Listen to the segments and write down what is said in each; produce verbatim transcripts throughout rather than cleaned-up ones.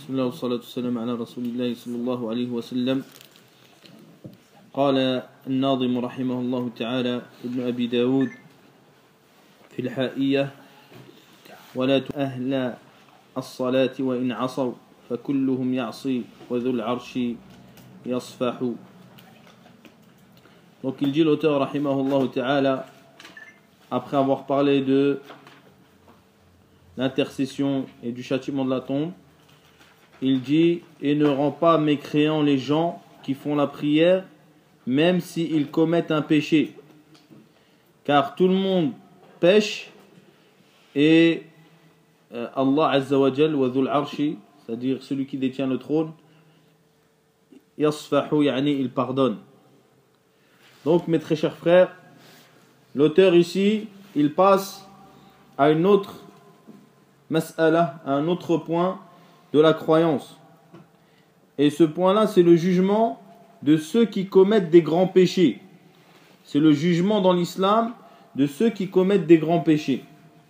بسم الله والصلاة والسلام على رسول الله صلى الله عليه وسلم. قال الناظم رحمه الله تعالى ابن أبي داود في الحائية: ولا أهل الصلاة وإن عصوا فكلهم يعصي وذو العرش يصفح. Donc il dit l'auteur rahimahullah ta'ala, après avoir parlé de l'intercession et du châtiment de la tombe, il dit: et ne rend pas mécréants les gens qui font la prière même s'ils commettent un péché, car tout le monde pêche et euh, Allah Azza wa Jal wa dhul arshi, c'est-à-dire celui qui détient le trône, yasfahu, yani il pardonne. Donc mes très chers frères, l'auteur ici il passe à une autre mas'ala, à un autre point de la croyance, et ce point là c'est le jugement de ceux qui commettent des grands péchés. C'est le jugement dans l'islam de ceux qui commettent des grands péchés.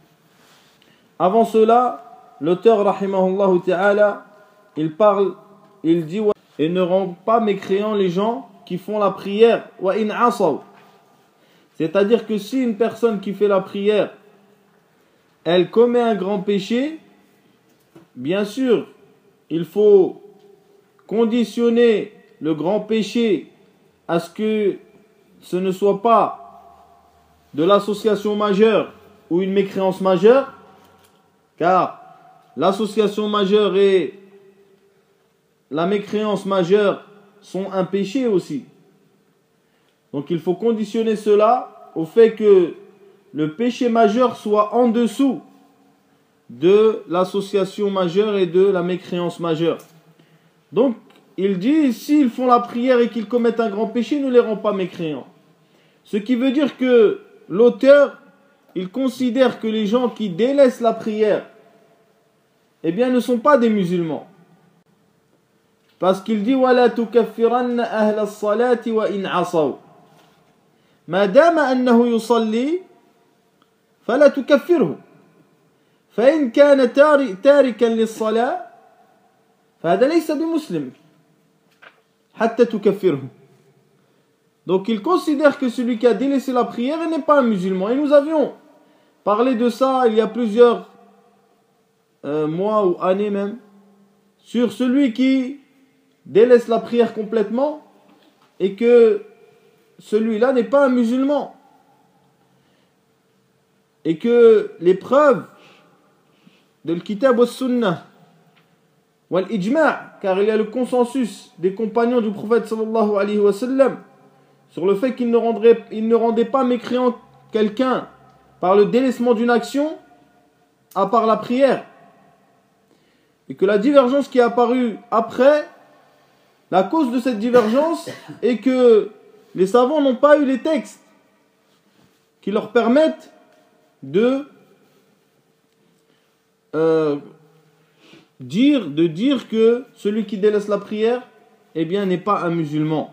Avant cela, l'auteur rahimahullah ta'ala, il parle, il dit: et ne rend pas mécréants les gens qui font la prière, wa in asaw. C'est-à-dire que si une personne qui fait la prière, elle commet un grand péché, bien sûr, il faut conditionner le grand péché à ce que ce ne soit pas de l'association majeure ou une mécréance majeure, car l'association majeure et la mécréance majeure sont un péché aussi. Donc il faut conditionner cela au fait que le péché majeur soit en dessous de l'association majeure et de la mécréance majeure. Donc il dit, s'ils font la prière et qu'ils commettent un grand péché, ne les rend pas mécréants. Ce qui veut dire que l'auteur, il considère que les gens qui délaissent la prière, eh bien, ne sont pas des musulmans. Parce qu'il dit: وَلَا تُكَفِّرَنَّ أَهْلَ الصَّلَاةِ وَإِنْ عَصَوْا مَا دَامَ أَنَّهُ يُصَلِّي فَلَا تُكَفِّرْهُ فَإِنْ كَانَ تَارِكًا لِلصَّلَاةِ فَهَذَا لَيْسَ بِمُسْلِمٍ حَتَّى تُكَفِّرْهُ. Donc il considère que celui qui a délaissé la prière n'est pas un musulman. Et nous avions parlé de ça il y a plusieurs euh, mois ou années même, sur celui qui délaisse la prière complètement et que celui-là n'est pas un musulman. Et que les preuves de l'kitab wa sunnah wal ijma', car il y a le consensus des compagnons du prophète sallallahu alayhi wa sallam sur le fait qu'il ne rendrait, il ne rendait pas mécréant quelqu'un par le délaissement d'une action à part la prière, et que la divergence qui est apparue après, la cause de cette divergence est que les savants n'ont pas eu les textes qui leur permettent de euh, dire, de dire que celui qui délaisse la prière, eh bien, n'est pas un musulman.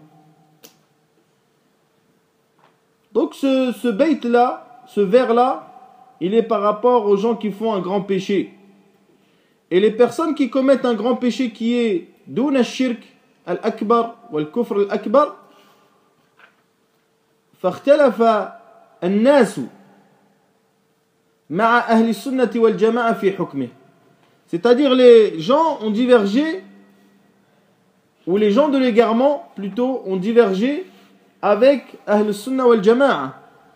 Donc ce, ce bait-là, ce vers-là, il est par rapport aux gens qui font un grand péché. Et les personnes qui commettent un grand péché qui est دون الشرك الأكبر والكفر الأكبر فاختلف الناس مع أهل السنة والجماعة في حكمه. C'est-à-dire les gens ont divergé, ou les gens de l'égarement plutôt ont divergé avec Ahl Sunnah wal Jama'a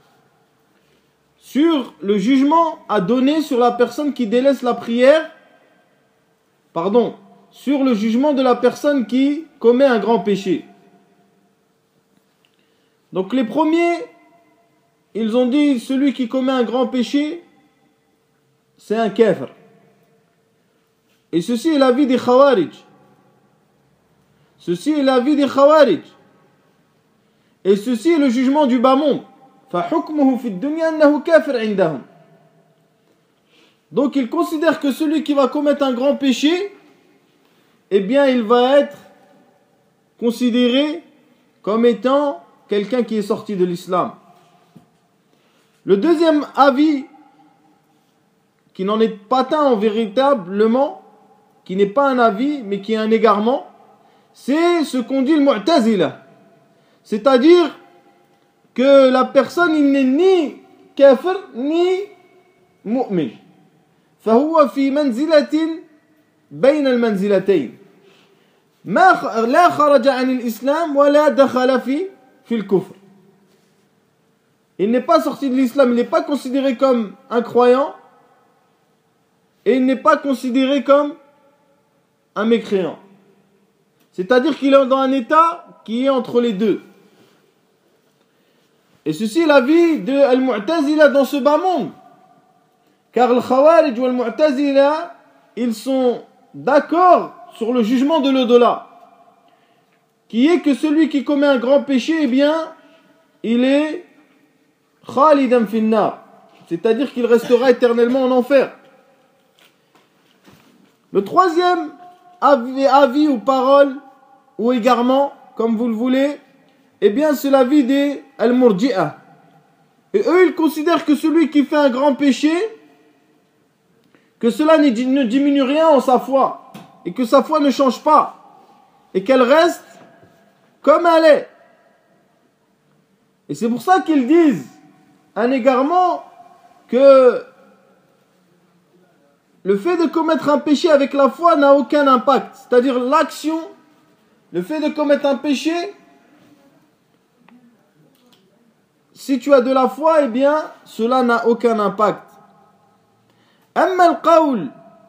sur le jugement à donner sur la personne qui délaisse la prière, pardon, sur le jugement de la personne qui commet un grand péché. Donc les premiers, ils ont dit celui qui commet un grand péché, c'est un kafir. Et ceci est l'avis des Khawarij. Ceci est l'avis des Khawarij. Et ceci est le jugement du bas monde. فَحُكْمُهُ فِي الدُّنْيَا أَنَّهُ كَافِرْ عِنْدَهُمْ. Donc il considère que celui qui va commettre un grand péché, eh bien il va être considéré comme étant quelqu'un qui est sorti de l'islam. Le deuxième avis, qui n'en est pas un véritablement, qui n'est pas un avis, mais qui est un égarement, c'est ce qu'on dit le Mu'tazila. C'est-à-dire que la personne, il n'est ni kafir, ni mu'min. فهو في منزلة بين المنزلتين. ما لا خرج عن الإسلام ولا دخل في في الكفر. Il n'est pas sorti de l'islam, il n'est pas considéré comme un croyant et il n'est pas considéré comme un mécréant. C'est-à-dire qu'il est dans un état qui est entre les deux. Et ceci est l'avis de Al-Mu'tazila dans ce bas monde. Car le Khawarij ou Al-Mu'tazila, ils sont d'accord sur le jugement de l'au-delà, qui est que celui qui commet un grand péché, eh bien, il est khalidan finnar, c'est-à-dire qu'il restera éternellement en enfer. Le troisième avis, avis ou parole ou égarement, comme vous le voulez, eh bien, c'est l'avis des Al-Murji'ah. Et eux, ils considèrent que celui qui fait un grand péché, que cela ne diminue rien en sa foi, et que sa foi ne change pas, et qu'elle reste comme elle est. Et c'est pour ça qu'ils disent un égarement que le fait de commettre un péché avec la foi n'a aucun impact. C'est-à-dire l'action, le fait de commettre un péché, si tu as de la foi, eh bien, cela n'a aucun impact. أما القول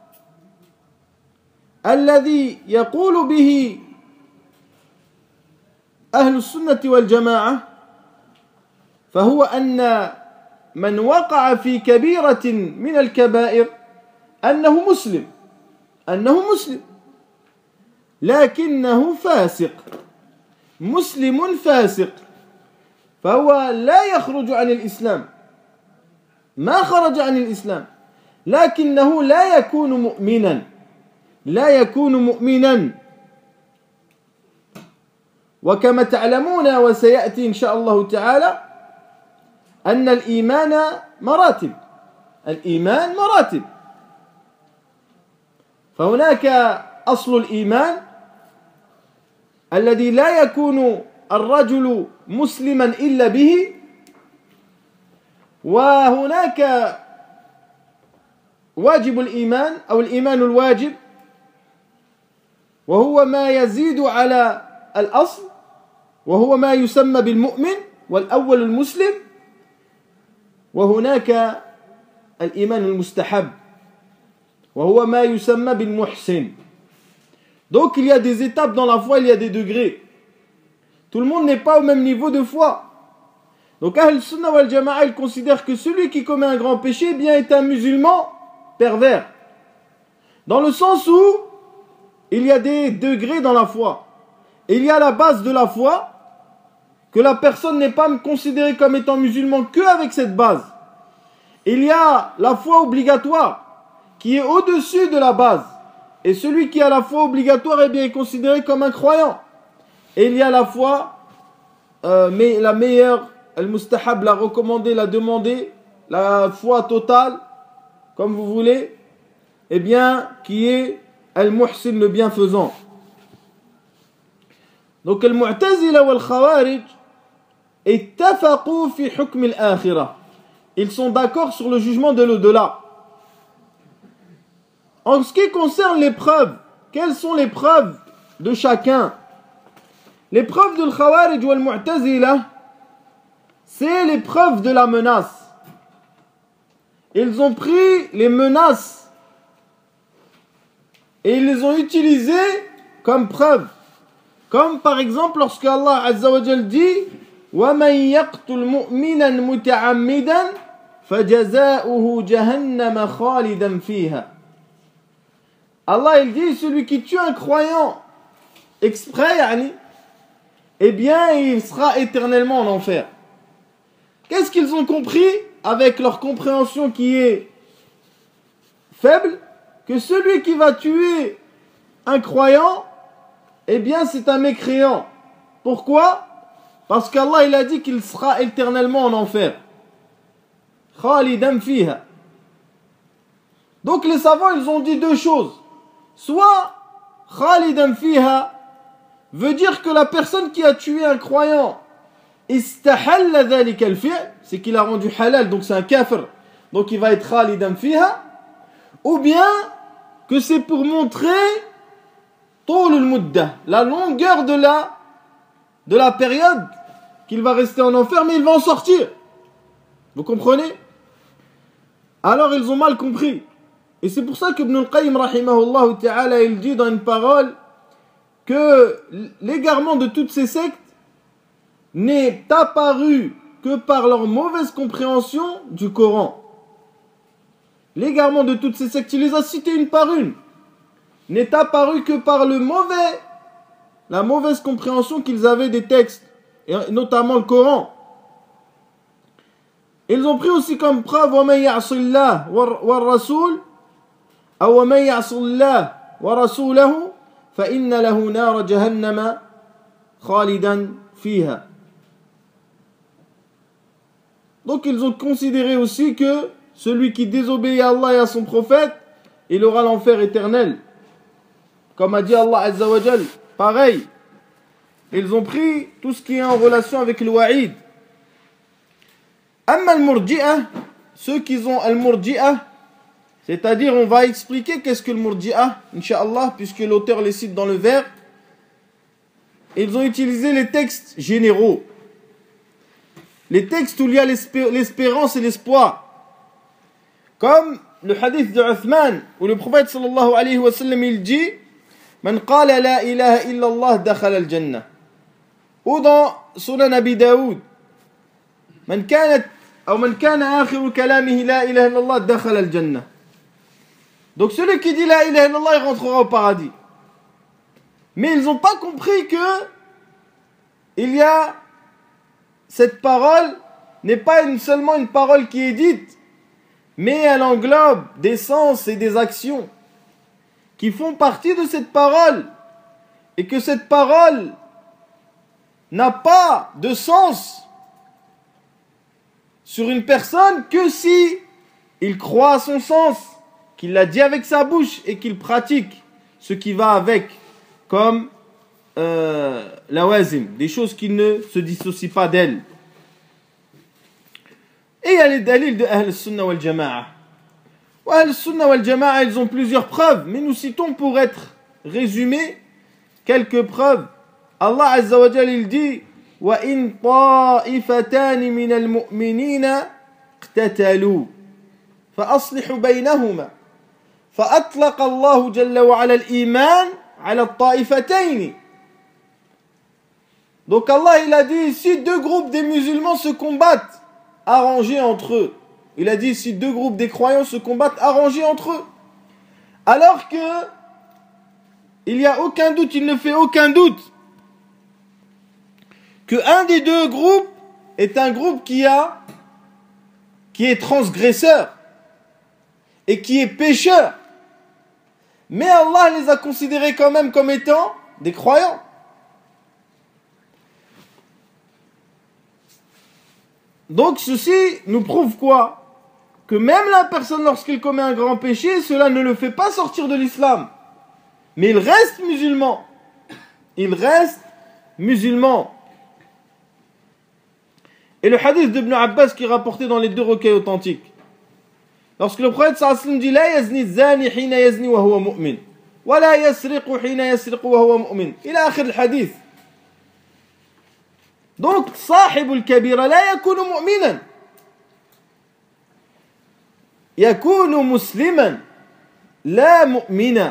الذي يقول به أهل السنة والجماعة فهو أن من وقع في كبيرة من الكبائر أنه مسلم أنه مسلم لكنه فاسق مسلم فاسق فهو لا يخرج عن الإسلام ما خرج عن الإسلام لكنه لا يكون مؤمنا لا يكون مؤمنا وكما تعلمون وسيأتي إن شاء الله تعالى أن الإيمان مراتب الإيمان مراتب فهناك أصل الإيمان الذي لا يكون الرجل مسلما إلا به وهناك واجب الإيمان أو الإيمان الواجب وهو ما يزيد على الأصل وهو ما يسمى بالمؤمن والأول المسلم وهناك الإيمان المستحب وهو ما يسمى بالمحسن. Donc il y a des étapes dans la foi, il y a des degrés. Tout le monde n'est pas au même niveau de foi. Donc Ahl Sunnah wal Jama'a, ils considèrent que celui qui commet un grand péché, eh bien, est un musulman pervers. Dans le sens où il y a des degrés dans la foi. Et il y a la base de la foi, que la personne n'est pas considérée comme étant musulman qu'avec cette base. Il y a la foi obligatoire, qui est au-dessus de la base. Et celui qui a la foi obligatoire eh bien, est considéré comme un croyant. Et il y a la foi, euh, mais la meilleure, al-mustahab, la recommandée, la demandée, la foi totale, comme vous voulez, eh bien, qui est al-muhsin, le bienfaisant. Donc, al-mu'tazila wal-khawarij ittafaqu fi hukm al-akhirah. Ils sont d'accord sur le jugement de l'au-delà. En ce qui concerne les preuves, quelles sont les preuves de chacun? Les preuves de l'Khawarij ou al-Mu'tazila, c'est les preuves de la menace. Ils ont pris les menaces et ils les ont utilisées comme preuves. Comme par exemple lorsque Allah Azza wa Jal dit وَمَنْ يَقْتُلْ مُؤْمِنًا مُتَعَمِّدًا فَجَزَاؤُهُ جَهَنَّمَ خَالِدًا فِيهَا. Allah il dit celui qui tue un croyant exprès, yani, eh bien il sera éternellement en enfer. Qu'est-ce qu'ils ont compris avec leur compréhension qui est faible? Que celui qui va tuer un croyant, eh bien c'est un mécréant. Pourquoi? Parce qu'Allah il a dit qu'il sera éternellement en enfer. Khalidan fiha. Donc les savants ils ont dit deux choses. soit khalidan fiha veut dire que la personne qui a tué un croyant istahalla dhalika al-fi'l, c'est qu'il a rendu halal, donc c'est un kafir, donc il va être khalidan fiha, ou bien que c'est pour montrer طول المدة, la longueur de la de la période qu'il va rester en enfer, mais il va en sortir. Vous comprenez? Alors ils ont mal compris. Et c'est pour ça que Ibn al-Qayyim rahimahullah ta'ala, il dit dans une parole que l'égarement de toutes ces sectes n'est apparu que par leur mauvaise compréhension du Coran. L'égarement de toutes ces sectes, il les a cités une par une, n'est apparu que par le mauvais, la mauvaise compréhension qu'ils avaient des textes, et notamment le Coran. Ils ont pris aussi comme preuve وَمَنْ يَعْصِ اللَّهَ وَالرَّسُولَ أو وَمَنْ يَعْصِ اللَّهَ وَرَسُولَهُ فَإِنَّ لَهُ نَارَ جَهَنَّمَ خَالِدًا فِيهَا. Donc ils ont considéré aussi que celui qui désobéit à Allah et à son prophète, il aura l'enfer éternel. Comme a dit Allah Azza wa Jal, pareil. Ils ont pris tout ce qui est en relation avec le wa'id. Amma al-murji'ah, ceux qui ont al-murji'ah, c'est-à-dire on va expliquer qu'est-ce que le murji'ah, Inch'Allah, puisque l'auteur les cite dans le vers. Ils ont utilisé les textes généraux. Les textes où il y a l'espérance et l'espoir. Comme le hadith de Uthman, où le prophète sallallahu alayhi wa sallam il dit Man qala la ilaha illallah dakhala al-jannah. Ou dans Sunan Abi Daoud Man kanat ou man kana akhiru kalamihi la ilaha illallah dakhala al-jannah. Donc celui qui dit la ilaha illallah il rentrera au paradis. Mais ils n'ont pas compris que il y a cette parole n'est pas une, seulement une parole qui est dite, mais elle englobe des sens et des actions qui font partie de cette parole, et que cette parole n'a pas de sens sur une personne que si il croit à son sens, qu'il l'a dit avec sa bouche et qu'il pratique ce qui va avec, comme euh, la wazim, des choses qui ne se dissocient pas d'elle. Et il y a les dalils de Ahl Sunnah wal Jama'a. Ahl Sunnah wal Jama'a, ils ont plusieurs preuves, mais nous citons pour être résumé quelques preuves. Allah Azza wa Jal il dit وَإِن طَائِفَتَانِ مِنَ الْمُؤْمِنِينَ اقْتَتَلُوا فَأَصْلِحُوا بَيْنَهُمَا فَأَطْلَقَ اللَّهُ جَلَّ وَعَلَى الْإِيمَانِ عَلَى الطَّائِفَتَيْنِ. Donc Allah il a dit si deux groupes des musulmans se combattent, arrangés entre eux. Il a dit si deux groupes des croyants se combattent, arrangés entre eux. Alors que il n'y a aucun doute, il ne fait aucun doute que un des deux groupes est un groupe qui a qui est transgresseur et qui est pécheur. Mais Allah les a considérés quand même comme étant des croyants. Donc ceci nous prouve quoi? Que même la personne lorsqu'il commet un grand péché, cela ne le fait pas sortir de l'islam. Mais il reste musulman. Il reste musulman. Et le hadith d'Ibn Abbas qui est rapporté dans les deux recueils authentiques. Lorsque le prophète sallallahu alayhi wa sallam dit La yazni zani hina yazni wa huwa mu'min. Wa la yasriqu hina yasriqu wa huwa mu'min. Il a akhir le hadith. Donc, صاحب الكبيرة لا يكون مؤمنا يكون مسلما لا مؤمنا.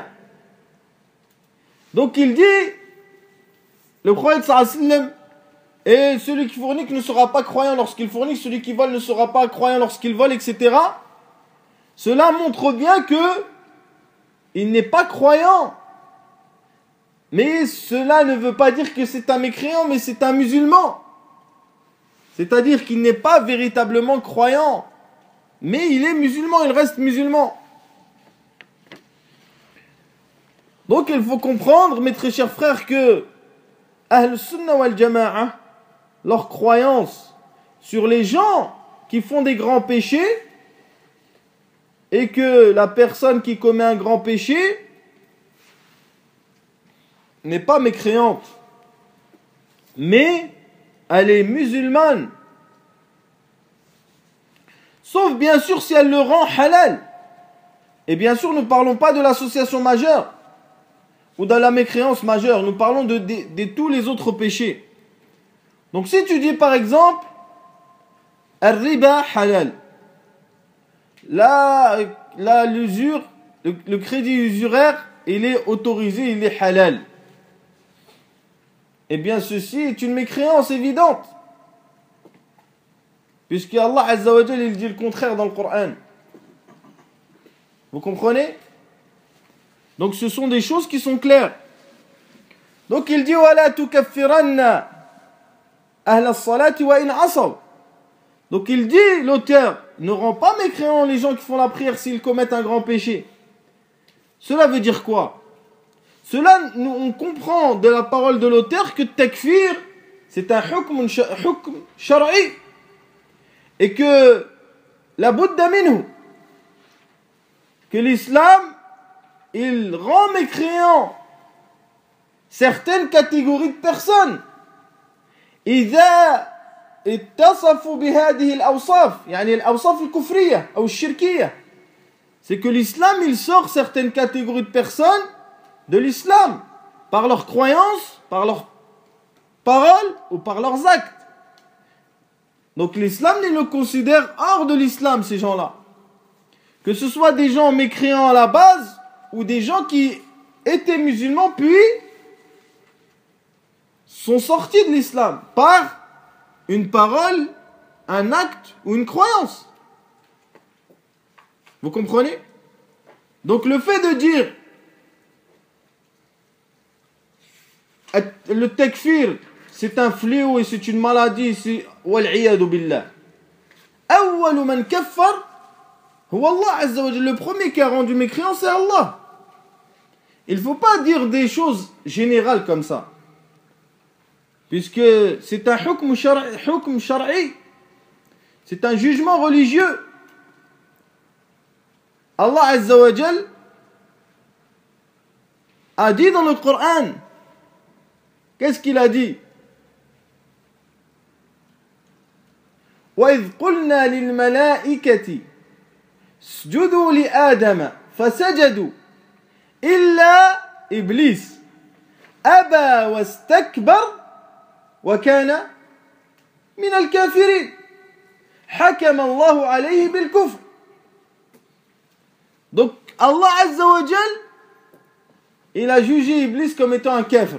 Donc il dit, le prophète sallallahu alayhi wa sallam, et celui qui fornique ne sera pas croyant lorsqu'il fornique, celui qui vole ne sera pas croyant lorsqu'il vole, et cetera. Cela montre bien que il n'est pas croyant. Mais cela ne veut pas dire que c'est un mécréant, mais c'est un musulman. C'est-à-dire qu'il n'est pas véritablement croyant. Mais il est musulman, il reste musulman. Donc il faut comprendre, mes très chers frères, que Ahl Sunnah wal Jama'a, leur croyance sur les gens qui font des grands péchés, et que la personne qui commet un grand péché, n'est pas mécréante, mais elle est musulmane. Sauf bien sûr si elle le rend halal. Et bien sûr, nous ne parlons pas de l'association majeure ou de la mécréance majeure. Nous parlons de, de, de tous les autres péchés. Donc si tu dis par exemple, al-riba halal, la, la, l'usure, le, le crédit usuraire, il est autorisé, il est halal. Eh bien ceci est une mécréance évidente. Puisque Allah Azza wa Jal, il dit le contraire dans le Coran. Vous comprenez? Donc ce sont des choses qui sont claires. Donc il dit wala tukaffiranna ahla as-salati wa in asaw. Donc il dit, l'auteur, ne rend pas mécréants les gens qui font la prière s'ils commettent un grand péché. Cela veut dire quoi? Cela, nous, on comprend de la parole de l'auteur que takfir, c'est un hukm shar'i. Et que la budda minhu, que l'islam, il rend mécréant certaines catégories de personnes. إذا اتصفوا بهذه الأوصاف يعني الأوصاف الكفرية أو الشركية. C'est que l'islam, il sort certaines catégories de personnes de l'islam par leurs croyances, par leurs paroles ou par leurs actes. Donc l'islam, il le considère hors de l'islam, ces gens-là. Que ce soit des gens mécréants à la base ou des gens qui étaient musulmans puis sont sortis de l'islam par une parole, un acte ou une croyance. Vous comprenez? Donc le fait de dire le takfir, c'est un fléau et c'est une maladie, c'est wal'iyadu billah. Awwalu man kaffar huwa Allah Azza wa Jalla. Le premier qui a rendu mécréant, c'est Allah. Il ne faut pas dire des choses générales comme ça. Puisque c'est un hukm shar'i, hukm shar'i. C'est un jugement religieux. Allah Azza wa Jalla a dit dans le Coran, qu'est-ce qu'il a dit? وَإِذْ قُلْنَا لِلْمَلَائِكَةِ اسْجُدُوا لِآدَمَ فَسَجَدُوا إِلَّا إِبْلِيسَ أَبَى وَاسْتَكْبَرَ وَكَانَ مِنَ الْكَافِرِينَ حَكَمَ اللَّهُ عَلَيْهِ بِالْكُفْرِ. Donc Allah Azza wa Jal, il a jugé Iblis comme étant un kafir.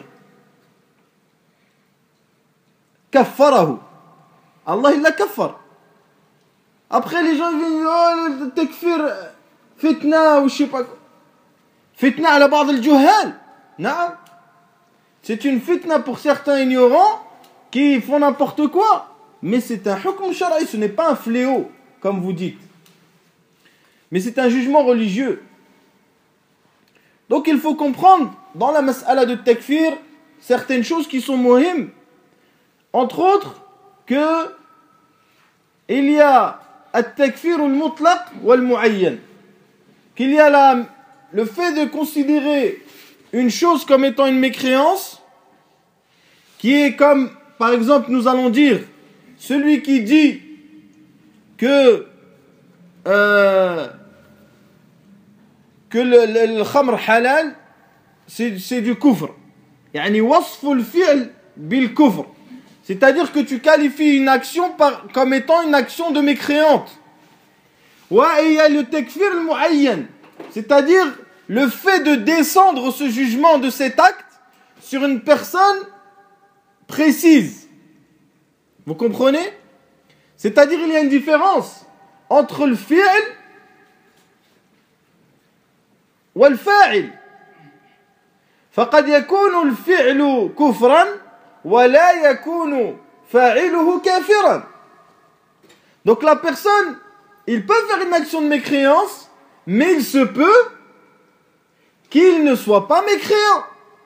Kaffarahu. Allah il l'a kaffar. Après les gens viennent dire oh le takfir fitna ou je sais pas quoi. Fitna à la base du juhal. Non. C'est une fitna pour certains ignorants qui font n'importe quoi. Mais c'est un hukm shar'i, ce n'est pas un fléau comme vous dites. Mais c'est un jugement religieux. Donc il faut comprendre dans la mas'ala de takfir certaines choses qui sont muhim. Entre autres, que il y a al-takfir al-mutlaq wal-mu'ayyan. Qu'il y a la, le fait de considérer une chose comme étant une mécréance, qui est comme, par exemple, nous allons dire, celui qui dit que euh, que le, le, le khamr halal, c'est, c'est du kufr. Yani wasful fi'l bil kufr. C'est-à-dire que tu qualifies une action par, comme étant une action de mécréante. Ouais, et il y a le takfir al-mu'ayyan. C'est-à-dire le fait de descendre ce jugement de cet acte sur une personne précise. Vous comprenez? C'est-à-dire il y a une différence entre le fi'l et le fa'il. فقد يكون الفعل كفرا ولا يكون فاعله كافرا. Donc la personne, il peut faire une action de mécréance, mais il se peut qu'il ne soit pas mécréant.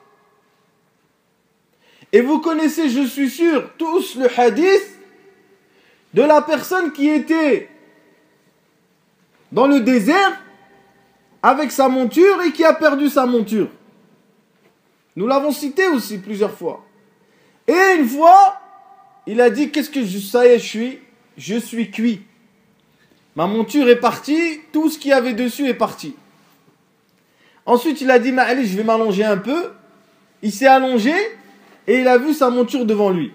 Et vous connaissez, je suis sûr, tous le hadith de la personne qui était dans le désert avec sa monture et qui a perdu sa monture. Nous l'avons cité aussi plusieurs fois. Et une fois, il a dit, qu'est-ce que je, ça y est, je suis, je suis cuit. Ma monture est partie, tout ce qu'il y avait dessus est parti. Ensuite, il a dit, mais allez, je vais m'allonger un peu. Il s'est allongé et il a vu sa monture devant lui.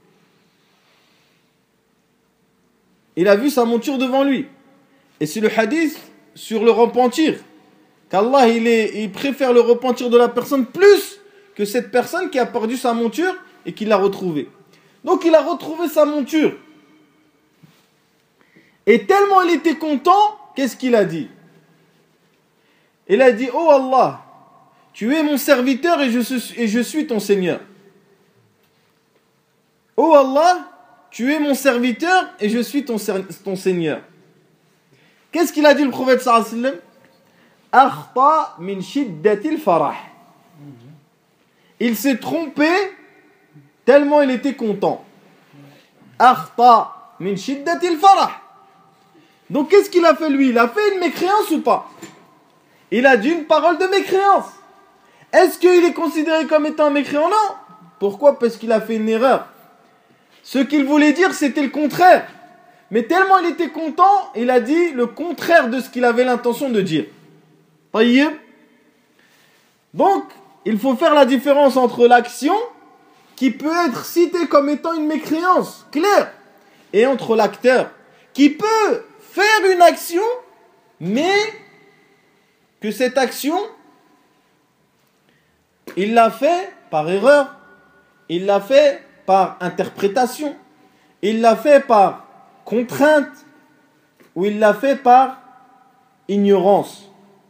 Il a vu sa monture devant lui. Et c'est le hadith sur le repentir. Qu'Allah, il, est, il préfère le repentir de la personne plus que cette personne qui a perdu sa monture et qui l'a retrouvée. Donc il a retrouvé sa monture. Et tellement il était content, qu'est-ce qu'il a dit? Il a dit, oh Allah, tu es mon serviteur et je suis, et je suis ton Seigneur. Oh Allah, tu es mon serviteur et je suis ton, ton Seigneur. Qu'est-ce qu'il a dit le prophète sallallahu alayhi wa sallam? Akhta min shiddatil farah. Il s'est trompé tellement il était content. Akhta min shiddatil farah. Donc qu'est-ce qu'il a fait lui? Il a fait une mécréance ou pas? Il a dit une parole de mécréance. Est-ce qu'il est considéré comme étant un mécréant? Non. Pourquoi? Parce qu'il a fait une erreur. Ce qu'il voulait dire, c'était le contraire. Mais tellement il était content, il a dit le contraire de ce qu'il avait l'intention de dire. Tayyib. Donc, il faut faire la différence entre l'action, qui peut être citée comme étant une mécréance, claire, et entre l'acteur, qui peut faire une action, mais que cette action, il l'a fait par erreur, il l'a fait par interprétation, il l'a fait par contrainte, ou il l'a fait par ignorance.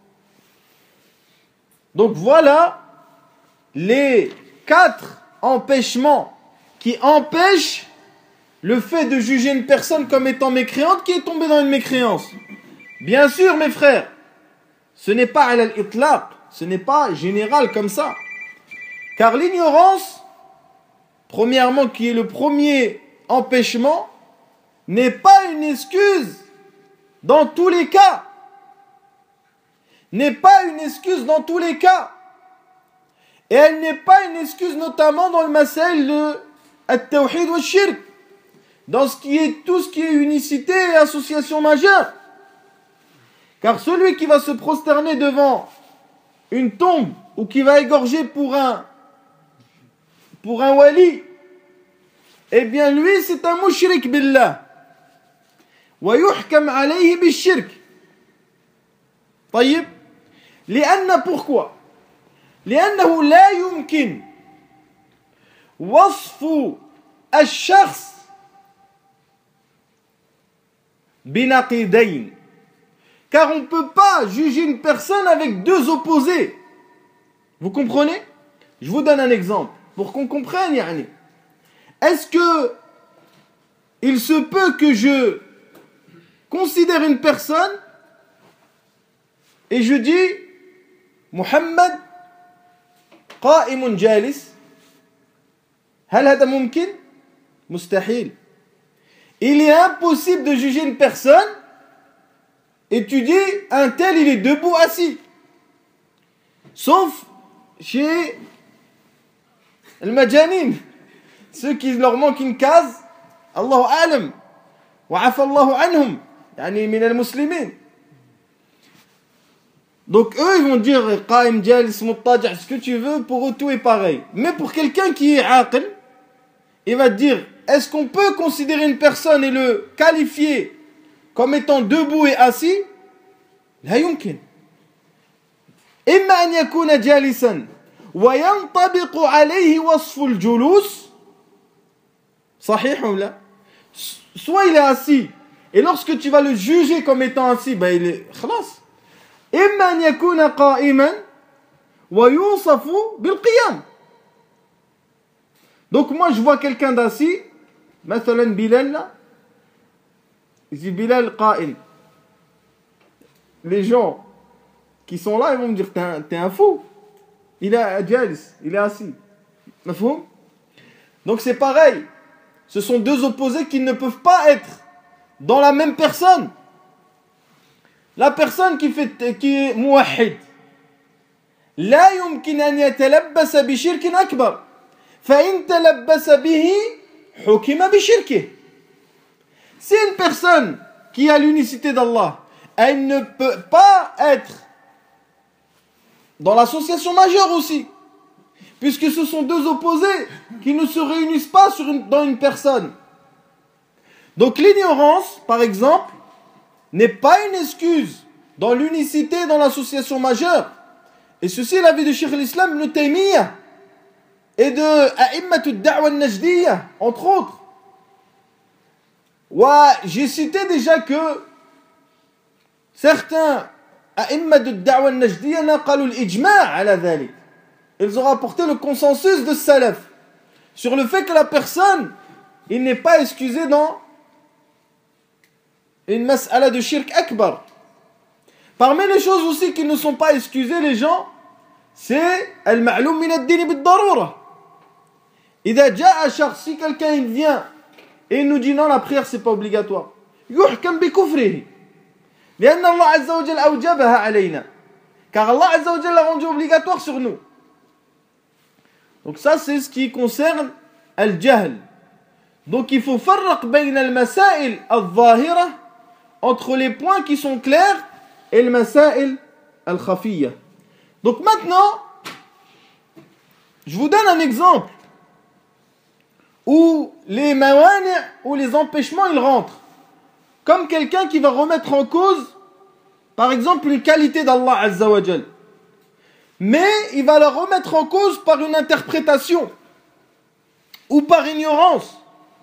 Donc voilà les quatre empêchements qui empêchent le fait de juger une personne comme étant mécréante qui est tombée dans une mécréance. Bien sûr, mes frères, ce n'est pas à l'itlaq, ce n'est pas général comme ça. Car l'ignorance, premièrement, qui est le premier empêchement, n'est pas une excuse dans tous les cas. N'est pas une excuse dans tous les cas. Et elle n'est pas une excuse notamment dans le masail de at-tawhid wa shirk. Dans ce qui est, tout ce qui est unicité et association majeure. Car celui qui va se prosterner devant une tombe ou qui va égorger pour un, pour un wali, eh bien lui c'est un mushrik billah. Wa yuhkam alayhi bishirk. طيب لأن pourquoi لأنه لا يمكن وصف الشخص بنقيضين. Car on ne peut pas juger une personne avec deux opposés. Vous comprenez? Je vous donne un exemple pour qu'on comprenne. Yani. Est-ce que il se peut que je considère une personne et je dis Muhammad قائم جالس هل هذا ممكن؟ مستحيل. Il est impossible de juger une personne et tu dis un tel il est debout assis. Sauf chez le majanin, ceux qui leur manque une case, Allahu a'lam, wa afa Allahu anhum, yani min al-muslimin. Donc eux ils vont dire qaim jalis muttaji' ce que tu veux, pour eux tout est pareil. Mais pour quelqu'un qui est aql, il va te dire est-ce qu'on peut considérer une personne et le qualifier comme étant debout et assis? لا يمكن. إما أن يكون جالسا وينطبق عليه وصف الجلوس صحيح ou لا? Soit il est assis et lorsque tu vas le juger comme étant assis, ben il est خلاص. إما أن يكون قائما ويوصف بالقيام. Donc moi je vois quelqu'un d'assis, مثلا Bilal là, il dit Bilal قائم. Les gens qui sont là, ils vont me dire, t'es un, t'es un fou. Il est jalis, il est assis. Mafhoum? Donc c'est pareil. Ce sont deux opposés qui ne peuvent pas être dans la même personne. La personne qui, fait, qui est muwahhid, لا يمكن أن يتلبس بشرك أكبر فإن تلبس به حكم بشركه. Si une personne qui a l'unicité d'Allah, elle ne peut pas être dans l'association majeure aussi, puisque ce sont deux opposés qui ne se réunissent pas sur une, dans une personne. Donc l'ignorance, par exemple, n'est pas une excuse dans l'unicité et dans l'association majeure. Et ceci est l'avis de Cheikh l'Islam Ibn Taymiyyah et de A'immatud Da'wa al-Najdiyya, entre autres. Ouais, j'ai cité déjà que certains A'immatud Da'wa al-Najdiyya naqalu al-ijma' ala dhalik. Ils ont rapporté le consensus de Salaf sur le fait que la personne, il n'est pas excusé dans une mas'ala de shirk akbar. Parmi les choses aussi qui ne sont pas excusées, les gens, c'est al-ma'loum min ad-din bid-darura. Idha ja'a shakhs, si quelqu'un il vient et il nous dit non, la prière c'est pas obligatoire, yuhkam bi kufrihi. لأن الله عز وجل أوجبها علينا. Car Allah عز وجل l'a rendu obligatoire sur nous. Donc ça c'est ce qui concerne al-jahl. Donc il faut farraq bayna al-masail al-zahira, entre les points qui sont clairs et le masail al-khafiyya. Donc maintenant, je vous donne un exemple où les mawani' ou les empêchements ils rentrent. Comme quelqu'un qui va remettre en cause, par exemple, une qualité d'Allah Azza wa Jal. Mais il va la remettre en cause par une interprétation ou par ignorance.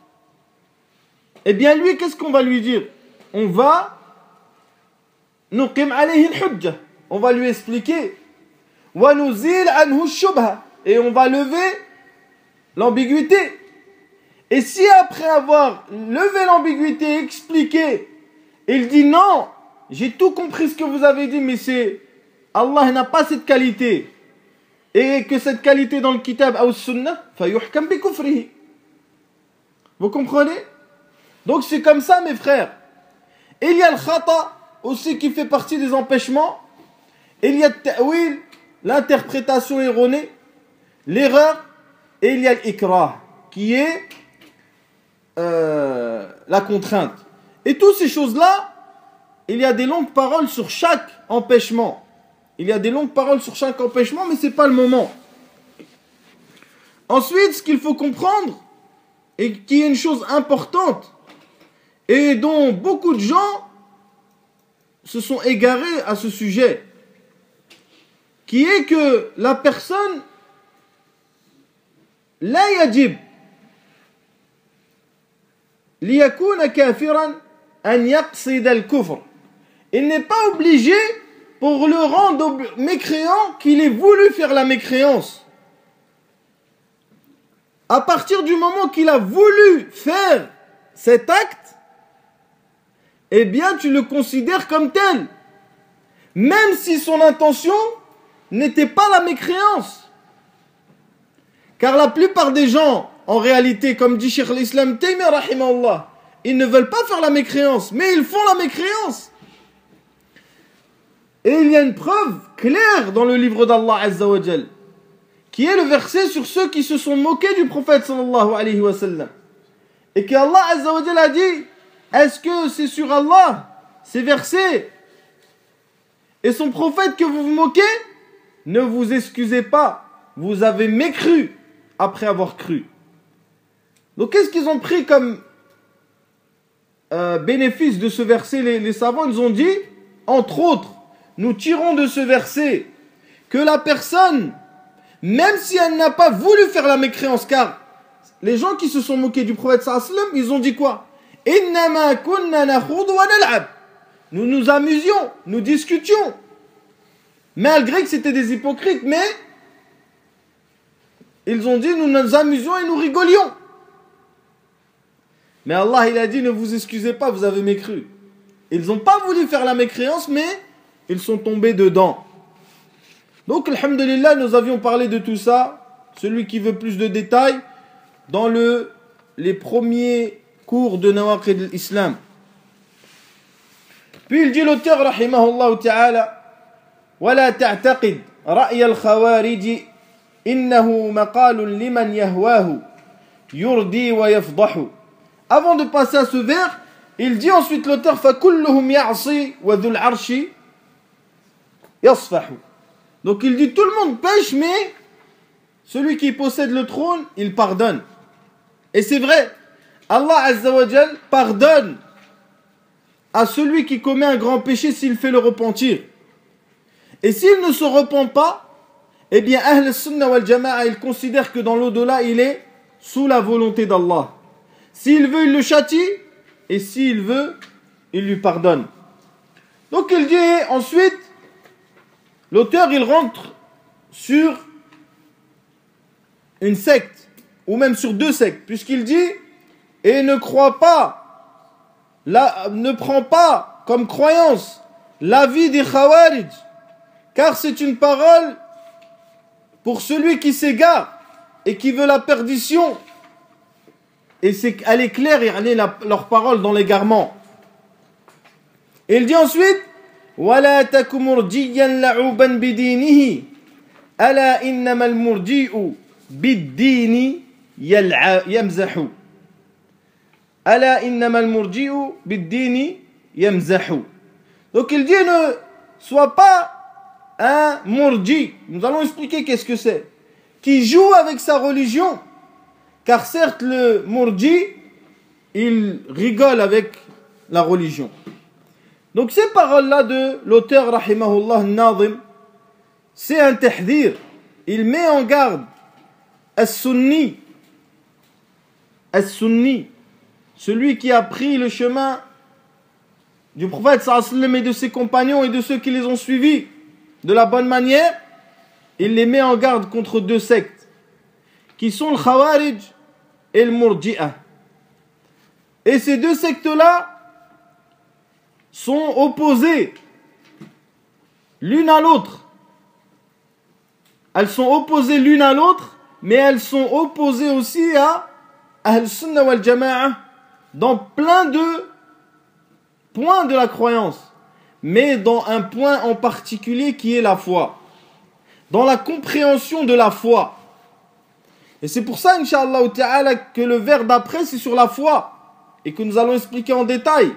Eh bien lui, qu'est-ce qu'on va lui dire? On va nuqim alayhi al-hujja. On va lui expliquer. Wa nuzil anhu ash-shubha. Et on va lever l'ambiguïté. Et si après avoir levé l'ambiguïté, expliqué, il dit non, j'ai tout compris ce que vous avez dit, mais c'est Allah n'a pas cette qualité, et que cette qualité dans le kitab ou sunnah, fayuhkam bi kufrihi. Vous comprenez? Donc c'est comme ça, mes frères. Et il y a le khata aussi qui fait partie des empêchements. Et il y a le ta'wil, l'interprétation erronée, l'erreur, et il y a l'ikrah, qui est Euh, la contrainte. Et toutes ces choses-là, il y a des longues paroles sur chaque empêchement. Il y a des longues paroles sur chaque empêchement, mais ce n'est pas le moment. Ensuite, ce qu'il faut comprendre, et qui est une chose importante, et dont beaucoup de gens se sont égarés à ce sujet, qui est que la personne, la yajib, ليكون كافرا أن يقصد الكفر. Il n'est pas obligé pour le rendre mécréant qu'il ait voulu faire la mécréance. À partir du moment qu'il a voulu faire cet acte, eh bien tu le considères comme tel, même si son intention n'était pas la mécréance. Car la plupart des gens, en réalité, comme dit Cheikh l'Islam Taymiyyah rahimahullah, ils ne veulent pas faire la mécréance, mais ils font la mécréance. Et il y a une preuve claire dans le livre d'Allah Azza wa Jal, qui est le verset sur ceux qui se sont moqués du prophète sallallahu alayhi wa sallam. Et que Allah Azza wa Jal a dit, est-ce que c'est sur Allah, ces versets, et son prophète que vous vous moquez? Ne vous excusez pas, vous avez mécru après avoir cru. Donc qu'est-ce qu'ils ont pris comme euh, bénéfice de ce verset? les, les savants, ils ont dit, entre autres, nous tirons de ce verset que la personne, même si elle n'a pas voulu faire la mécréance, car les gens qui se sont moqués du prophète sallallahu alayhi wa sallam, ils ont dit quoi? Innama kunna nakhudu wa nal'ab. Nous nous amusions, nous discutions, malgré que c'était des hypocrites, mais ils ont dit nous nous amusions et nous rigolions. Mais Allah il a dit ne vous excusez pas, vous avez mécru. Ils n'ont pas voulu faire la mécréance, mais ils sont tombés dedans. Donc alhamdulillah, nous avions parlé de tout ça. Celui qui veut plus de détails, dans le, les premiers cours de Nawaqid al-Islam. Puis il dit l'auteur rahimahullah ta'ala, ولا تعتقد رأي الخوارج إنه مقال لمن يهواه يردي ويفضح. Avant de passer à ce vers, il dit ensuite l'auteur فكلهم يعصي وذو العرش يصفح. Donc il dit tout le monde pêche, mais celui qui possède le trône, il pardonne. Et c'est vrai, Allah Azza wa Jal pardonne à celui qui commet un grand péché s'il fait le repentir. Et s'il ne se repent pas, eh bien Ahl Sunnah wal Jama'a, il considère que dans l'au-delà, il est sous la volonté d'Allah. S'il veut, il le châtie, et s'il veut, il lui pardonne. Donc il dit ensuite, l'auteur il rentre sur une secte, ou même sur deux sectes, puisqu'il dit, et ne croit pas, la, ne prend pas comme croyance l'avis des Khawarij, car c'est une parole pour celui qui s'égare et qui veut la perdition. Et c'est, elle est claire, elle est la, leur parole dans l'égarement. Et il dit ensuite, وَلَا تَكُ مُرْجِيًّا لَعُوبًا بِدِينِهِ أَلَا إِنَّمَا الْمُرْجِيءُ بِالدِّينِ يَمْزَحُ أَلَا إِنَّمَا الْمُرْجِيءُ بِالدِّينِ يَمْزَحُ. Donc il dit, ne sois pas un murji. Nous allons expliquer qu'est-ce que c'est. Qui joue avec sa religion. Car certes, le murji, il rigole avec la religion. Donc ces paroles-là de l'auteur, rahimahullah, Nazim, c'est un tahdir. Il met en garde as-sunni, as-sunni, celui qui a pris le chemin du prophète sallallahu alayhi wa sallam et de ses compagnons et de ceux qui les ont suivis de la bonne manière. Il les met en garde contre deux sectes qui sont le Khawarij et le Murji'ah. Et ces deux sectes-là sont opposées l'une à l'autre. Elles sont opposées l'une à l'autre, mais elles sont opposées aussi à Ahl Sunnah wal Jama'a dans plein de points de la croyance, mais dans un point en particulier qui est la foi, dans la compréhension de la foi. Et c'est pour ça, Inch'Allah Ta'ala, que le vers d'après, c'est sur la foi, et que nous allons expliquer en détail.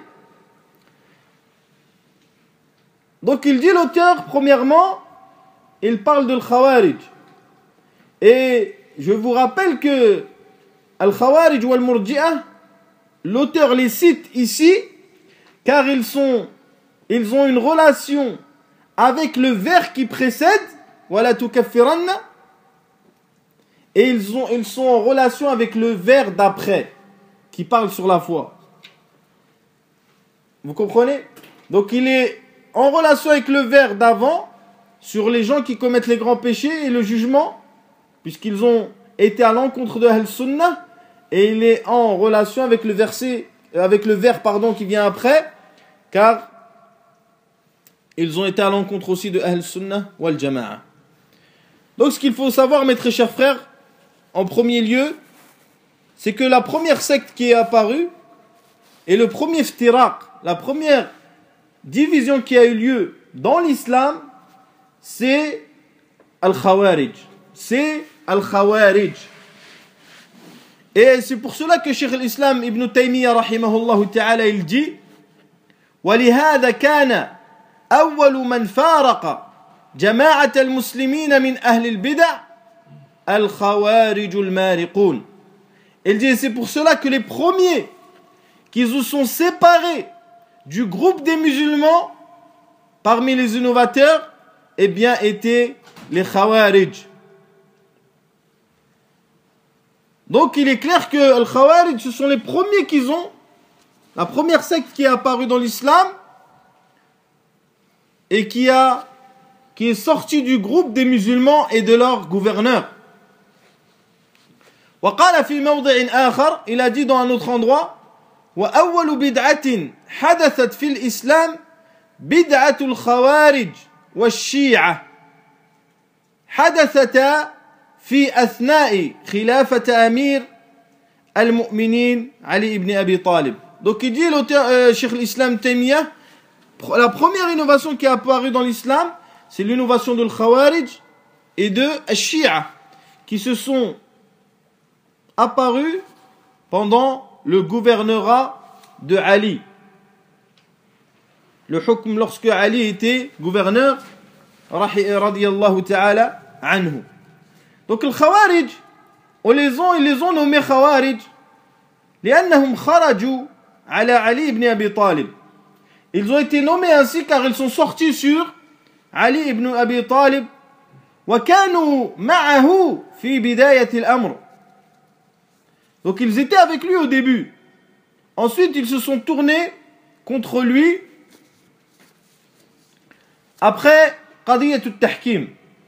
Donc il dit l'auteur, premièrement, il parle de l'Khawarij. Et je vous rappelle que Al-Khawarij ou Al-Murji'ah, l'auteur les cite ici, car ils, sont, ils ont une relation avec le vers qui précède, Wala tukaffiranna, et ils, ont, ils sont en relation avec le vers d'après, qui parle sur la foi. Vous comprenez? Donc il est en relation avec le vers d'avant, sur les gens qui commettent les grands péchés et le jugement, puisqu'ils ont été à l'encontre de Ahl Sunnah, et il est en relation avec le verset, avec le vers pardon, qui vient après, car ils ont été à l'encontre aussi de Ahl Sunnah wal Jama'a. Donc ce qu'il faut savoir, mes très chers frères, en premier lieu, c'est que la première secte qui est apparue, et le premier iftiraq, la première division qui a eu lieu dans l'islam, c'est Al-Khawarij. C'est Al-Khawarij. Et c'est pour cela que Cheikh al-Islam Ibn Taymiyyah rahimahullah ta'ala il dit وَلِهَذَا كَانَ أَوَّلُ مَنْ فَارَقَ جَمَاعَةَ الْمُسْلِمِينَ مِنْ أَهْلِ الْبِدَعِ الْخَوَارِجُ الْمَارِقُونَ. Il dit c'est pour cela que les premiers qui se sont séparés du groupe des musulmans parmi les innovateurs, eh bien étaient les Khawarij. Donc il est clair que les Khawarij, ce sont les premiers qu'ils ont, la première secte qui est apparue dans l'islam et qui, a, qui est sortie du groupe des musulmans et de leurs gouverneurs. وقال في موضع آخر, il a dit dans un autre endroit, وأول بدعة حدثت في الإسلام بدعة الخوارج والشيعة حدثتا في أثناء خلافة أمير المؤمنين علي ibn Abi Talib. Donc il dit l'auteur euh, Cheikh l'Islam Taymiyyah, la première innovation qui est apparue dans l'islam, c'est l'innovation de l'Khawarij et de Shia qui se sont apparus pendant le gouvernorat de Ali. Le hukm lorsque Ali était gouverneur, radiyallahu ta'ala anhu. Donc les Khawarij, on les ont, ils les ont nommés Khawarij, لأنهم خرجوا على علي ibn Abi Talib. Ils ont été nommés ainsi car ils sont sortis sur Ali ibn Abi Talib. وكانوا معه في بداية الأمر. Donc ils étaient avec lui au début. Ensuite ils se sont tournés contre lui après Qadiyat al-Tahkim.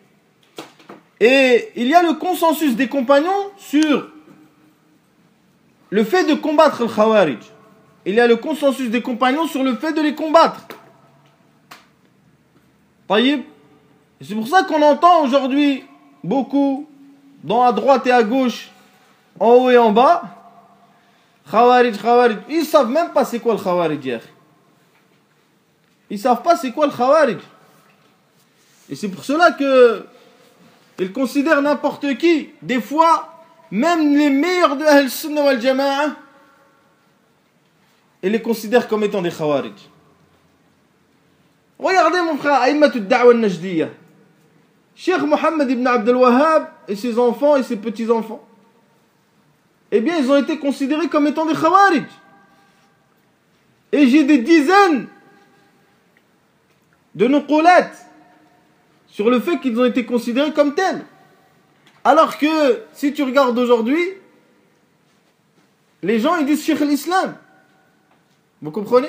Et il y a le consensus des compagnons sur le fait de combattre le Khawarij. Il y a le consensus des compagnons sur le fait de les combattre. Taïb. C'est pour ça qu'on entend aujourd'hui beaucoup, dans à droite et à gauche, en haut et en bas, Khawarij, Khawarij. Ils ne savent même pas c'est quoi le Khawarij. Ils ne savent pas c'est quoi le Khawarij. Et c'est pour cela que ils considèrent n'importe qui. Des fois, même les meilleurs de Ahl Sunnah wal Jama'a, ils les considèrent comme étant des Khawarij. Regardez mon frère, Aïmatu ad-Da'wa al-Najdiyya. Cheikh Mohammed ibn Abdel Wahhab et ses enfants et ses petits-enfants. Eh bien, ils ont été considérés comme étant des Khawarij. Et j'ai des dizaines de nuqulates sur le fait qu'ils ont été considérés comme tels. Alors que, si tu regardes aujourd'hui, les gens, ils disent Cheikh l'Islam. Vous comprenez?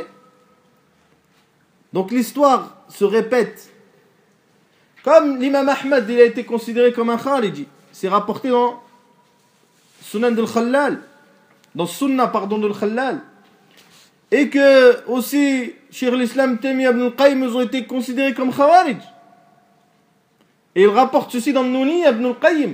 Donc l'histoire se répète. Comme l'imam Ahmad, il a été considéré comme un Khariji. C'est rapporté dans Sunan al-Khallal, dans Sunnah, pardon, de al-Khallal. Et que, aussi, Cheikh l'Islam, Taymiyyah ibn al-Qayyim, ils ont été considérés comme Khawarij. Et il rapporte ceci dans Nouni ibn al-Qayyim.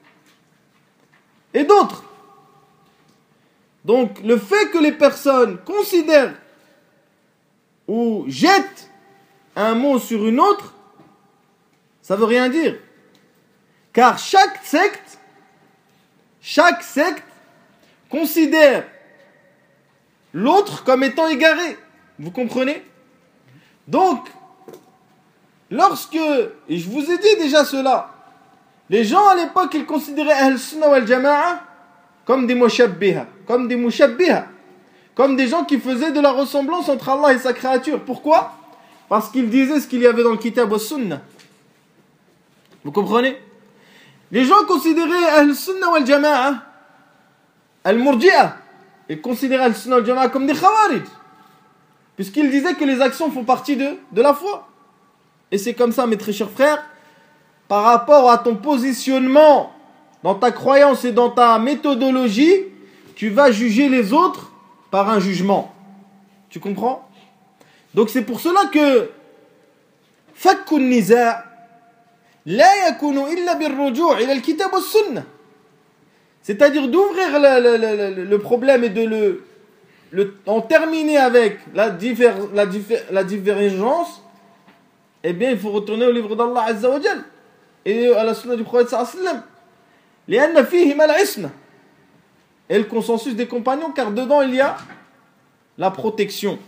Et d'autres. Donc, le fait que les personnes considèrent ou jettent un mot sur une autre, ça veut rien dire. Car chaque secte, chaque secte considère l'autre comme étant égaré. Vous comprenez? Donc, lorsque, et je vous ai dit déjà cela, les gens à l'époque, ils considéraient Ahl Sunnah wal Jama'a comme des mushabbiha, comme des mushabbiha, comme des gens qui faisaient de la ressemblance entre Allah et sa créature. Pourquoi? Parce qu'ils disaient ce qu'il y avait dans le Kitab wa Sunnah. Vous comprenez? Les gens considéraient Ahl Sunnah wal Jama'a, Al-Murji'a, ils considéraient Ahl Sunnah wal Jama'a comme des Khawarij, puisqu'ils disaient que les actions font partie de, de la foi. Et c'est comme ça, mes très chers frères, par rapport à ton positionnement dans ta croyance et dans ta méthodologie, tu vas juger les autres par un jugement. Tu comprends? Donc c'est pour cela que fakku niza' la yakunu illa birruju' ila al-kitab wa sunnah. C'est-à-dire d'ouvrir le, le, le, le problème et de le, le en terminer avec la, diver, la, diver, la divergence. Eh bien, il faut retourner au livre d'Allah Azza wa Jal et à la sunna du prophète sallallahu alayhi wa sallam. لأن فيهما العصمة. Et le consensus des compagnons, car dedans il y a la protection.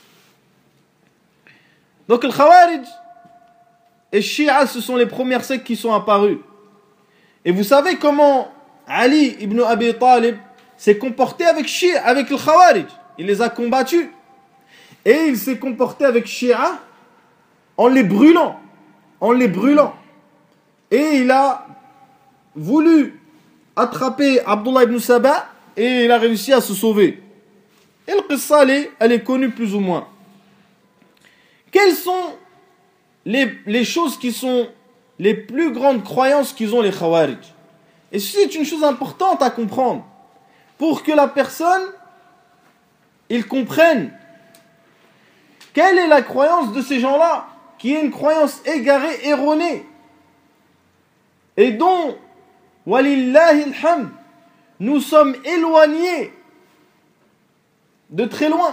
Donc le Khawarij et Shia, ce sont les premières sectes qui sont apparues. Et vous savez comment Ali ibn Abi Talib s'est comporté avec Shia, avec le Khawarij. Il les a combattus. Et il s'est comporté avec Shia en les brûlant, en les brûlant. Et il a voulu attraper Abdullah ibn Saba et il a réussi à se sauver. Et le qissa, elle est, elle est connue plus ou moins. Quelles sont les, les choses qui sont les plus grandes croyances qu'ils ont les Khawarij? Et c'est une chose importante à comprendre pour que la personne, il comprenne quelle est la croyance de ces gens-là, qui est une croyance égarée, erronée, et dont, walillahi alhamd, nous sommes éloignés de très loin.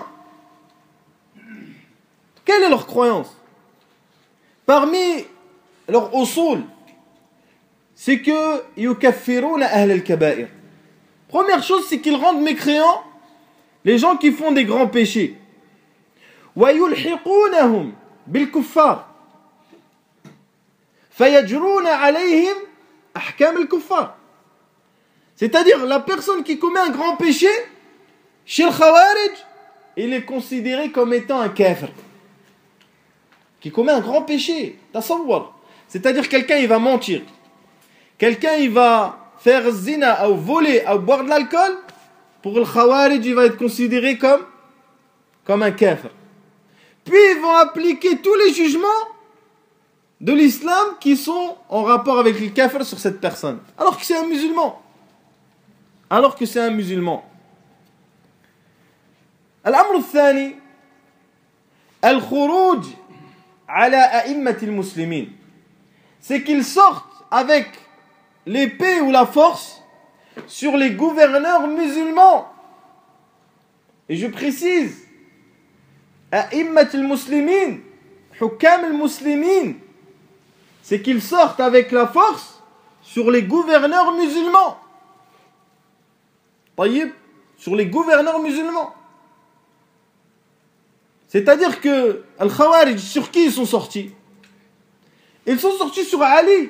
Quelle est leur croyance? Parmi leurs usul, c'est que yukaffiruna ahl al-kaba'ir. Première chose, c'est qu'ils rendent mécréants les gens qui font des grands péchés. Wa yulhiqunahum bil kuffar. Fayajruna alayhim ahkam al-kuffar. C'est-à-dire, la personne qui commet un grand péché, chez le Khawarij, il est considéré comme étant un kafir. Qui commet un grand péché. Tasawwar. C'est-à-dire, quelqu'un, il va mentir. Quelqu'un, il va faire zina, ou voler, ou boire de l'alcool. Pour le Khawarij, il va être considéré comme, comme un kafir. Puis, ils vont appliquer tous les jugements de l'islam qui sont en rapport avec le kafir sur cette personne. Alors que c'est un musulman. Alors que c'est un musulman. الأمر الثاني الخروج على أئمة المسلمين. C'est qu'ils sortent avec l'épée ou la force sur les gouverneurs musulmans. Et je précise, أئمة المسلمين, حكام المسلمين, c'est qu'ils sortent avec la force sur les gouverneurs musulmans. طيب, sur les gouverneurs musulmans. C'est-à-dire que Al-Khawarij, sur qui ils sont sortis? Ils sont sortis sur Ali,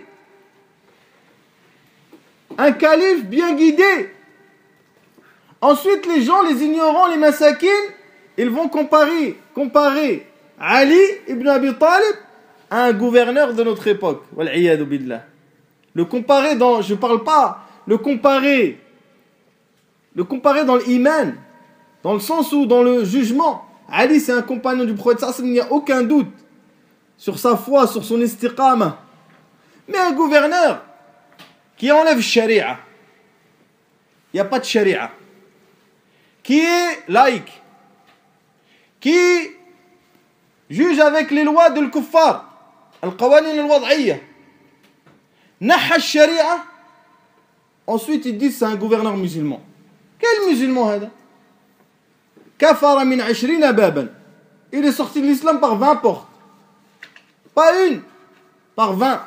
un calife bien guidé. Ensuite, les gens, les ignorants, les massakines, ils vont comparer, comparer Ali ibn Abi Talib à un gouverneur de notre époque. Wal'iyadu billah. Le comparer dans, je parle pas, le comparer, le comparer dans l'iman, dans le sens où, dans le jugement. Ali, c'est un compagnon du prophète, ça, il n'y a aucun doute sur sa foi, sur son istiqama. Mais un gouverneur qui enlève sharia, il n'y a pas de sharia, qui est laïque, qui juge avec les lois de l'kuffar, al-qawanin al-wad'iyya, naha sharia, ensuite ils disent c'est un gouverneur musulman. Quel musulman هذا? Kafara min ashrina baban. Il est sorti de l'islam par vingt portes. Pas une, par vingt.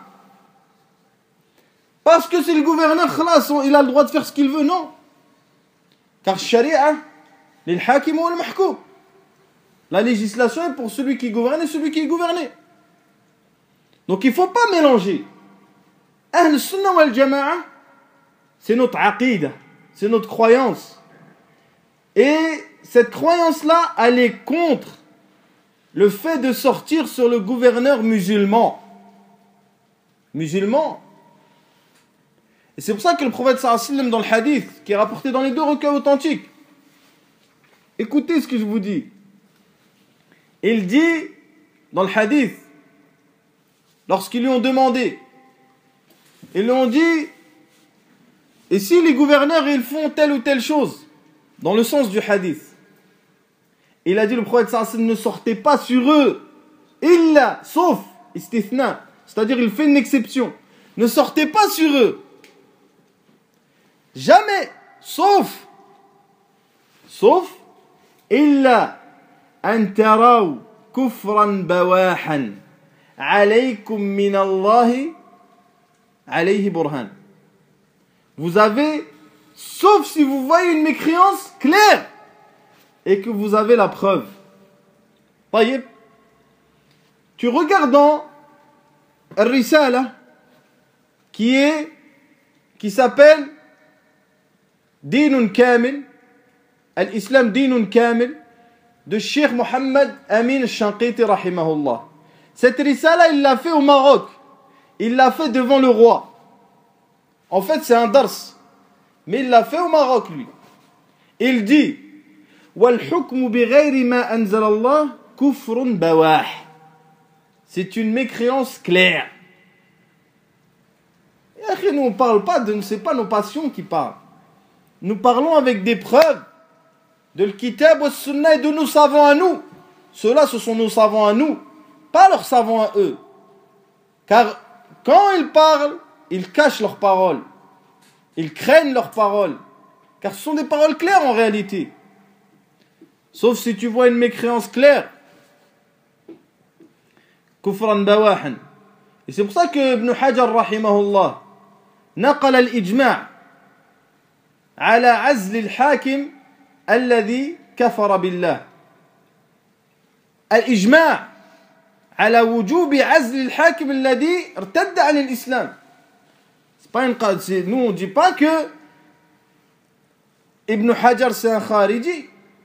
Parce que c'est le gouverneur, khalas, il a le droit de faire ce qu'il veut, non. Car sharia, lil hakim ou al mahkoum. La législation est pour celui qui gouverne et celui qui est gouverné. Donc il ne faut pas mélanger. Ahl sunnah wal jama'a, c'est notre aqida, c'est notre croyance. Et cette croyance-là, elle est contre le fait de sortir sur le gouverneur musulman. Musulman. Et c'est pour ça que le prophète sallallahu alayhi wa sallam dans le hadith, qui est rapporté dans les deux recueils authentiques, écoutez ce que je vous dis. Il dit dans le hadith, lorsqu'ils lui ont demandé, ils lui ont dit, et si les gouverneurs ils font telle ou telle chose, dans le sens du hadith, il a dit le prophète sallallahu alayhi wa sallam, ne sortez pas sur eux, illa, sauf, istithna, c'est-à-dire il fait une exception, ne sortez pas sur eux, jamais, sauf, sauf, illa, an taraw kufran bawahan, alaykum min Allahi, alayhi burhan. Vous avez, sauf si vous voyez une mécréance claire, et que vous avez la preuve. Taïb, tu regardes dans Al-Risala, qui est, qui s'appelle Dinun Kamil, Al-Islam Dinun Kamil, de Cheikh Mohammed Amin al-Shanqiti rahimahullah. Cette Risala, il l'a fait au Maroc. Il l'a fait devant le roi. En fait, c'est un dars. Mais il l'a fait au Maroc, lui. Il dit وَالْحُكْمُ بِغَيْرِ مَا أَنزَلَ اللَّهِ كُفْرٌ بَوَاحٍ. C'est une mécréance claire. Et nous ne parlons pas de, ce n'est pas nos passions qui parlent. Nous parlons avec des preuves de l'kitab wa sunnah et de nos savants à nous. Ceux-là, ce sont nos savants à nous, pas leurs savants à eux. Car quand ils parlent, ils cachent leurs paroles. Ils craignent leurs paroles. Car ce sont des paroles claires en réalité. Sauf si tu vois une mécréance claire. Kufran bawahan. Et c'est pour ça que Ibn Hajar rahimahullah, نقل الإجماع على عزل الحاكم الذي كفر بالله. الإجماع على وجوب عزل الحاكم الذي ارتد عن الإسلام. C'est pas une... Nous on ne dit pas que Ibn Hajar c'est un khariji.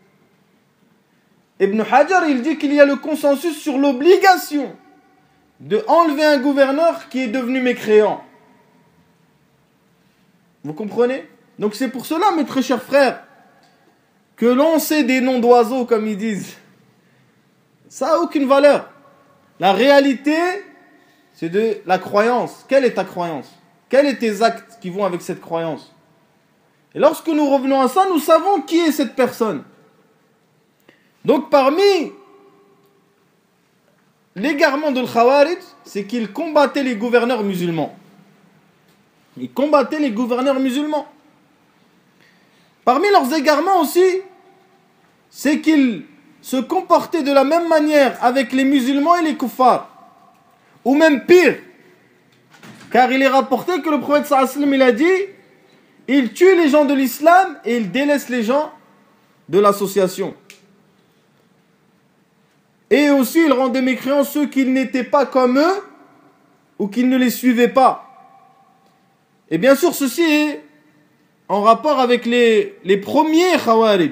Ibn Hajar il dit qu'il y a le consensus sur l'obligation de enlever un gouverneur qui est devenu mécréant. Vous comprenez? Donc c'est pour cela, mes très chers frères, que l'on sait des noms d'oiseaux, comme ils disent. Ça n'a aucune valeur. La réalité, c'est de la croyance. Quelle est ta croyance? Quels sont tes actes qui vont avec cette croyance? Et lorsque nous revenons à ça, nous savons qui est cette personne. Donc parmi l'égarement de l'Khawarij, c'est qu'ils combattaient les gouverneurs musulmans. Ils combattaient les gouverneurs musulmans. Parmi leurs égarements aussi, c'est qu'ils se comportaient de la même manière avec les musulmans et les kuffars. Ou même pire. Car il est rapporté que le prophète sallallahu alayhi wa sallam, il a dit, il tue les gens de l'islam et il délaisse les gens de l'association. Et aussi, il rendait mécréants ceux qui n'étaient pas comme eux ou qui ne les suivaient pas. Et bien sûr, ceci est en rapport avec les, les premiers Khawarij.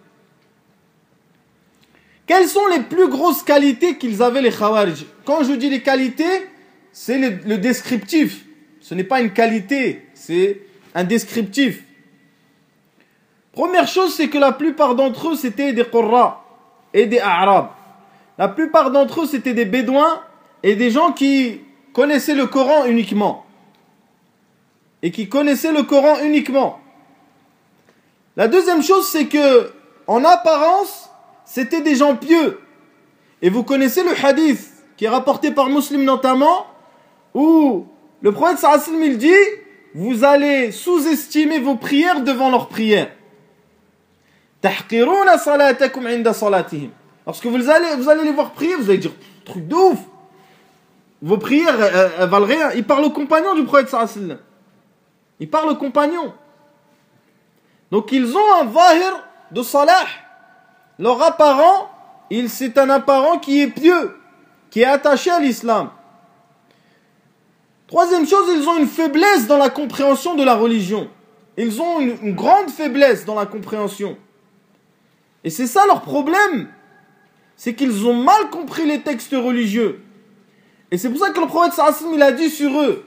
Quelles sont les plus grosses qualités qu'ils avaient, les Khawarij? Quand je dis les qualités, c'est le, le descriptif. Ce n'est pas une qualité, c'est un descriptif. Première chose, c'est que la plupart d'entre eux, c'était des Qurra et des Arabes. La plupart d'entre eux, c'était des Bédouins et des gens qui connaissaient le Coran uniquement. Et qui connaissaient le Coran uniquement. La deuxième chose, c'est que, en apparence, c'était des gens pieux. Et vous connaissez le hadith qui est rapporté par Muslim notamment, où le prophète sallallahu alayhi wa sallam il dit, vous allez sous-estimer vos prières devant leurs prières. Tahqiruna salatakum inda salatihim. Lorsque vous allez, vous allez les voir prier, vous allez dire, truc de ouf. Vos prières, elles, elles valent rien. Il parle au compagnon du prophète sallallahu alayhi wa sallam. Il parle au compagnon. Donc ils ont un zahir de salah. Leur apparent, il, c'est un apparent qui est pieux, qui est attaché à l'islam. Troisième chose, ils ont une faiblesse dans la compréhension de la religion. Ils ont une, une grande faiblesse dans la compréhension. Et c'est ça leur problème. C'est qu'ils ont mal compris les textes religieux. Et c'est pour ça que le prophète sallallahu alayhi wa sallam, il a dit sur eux,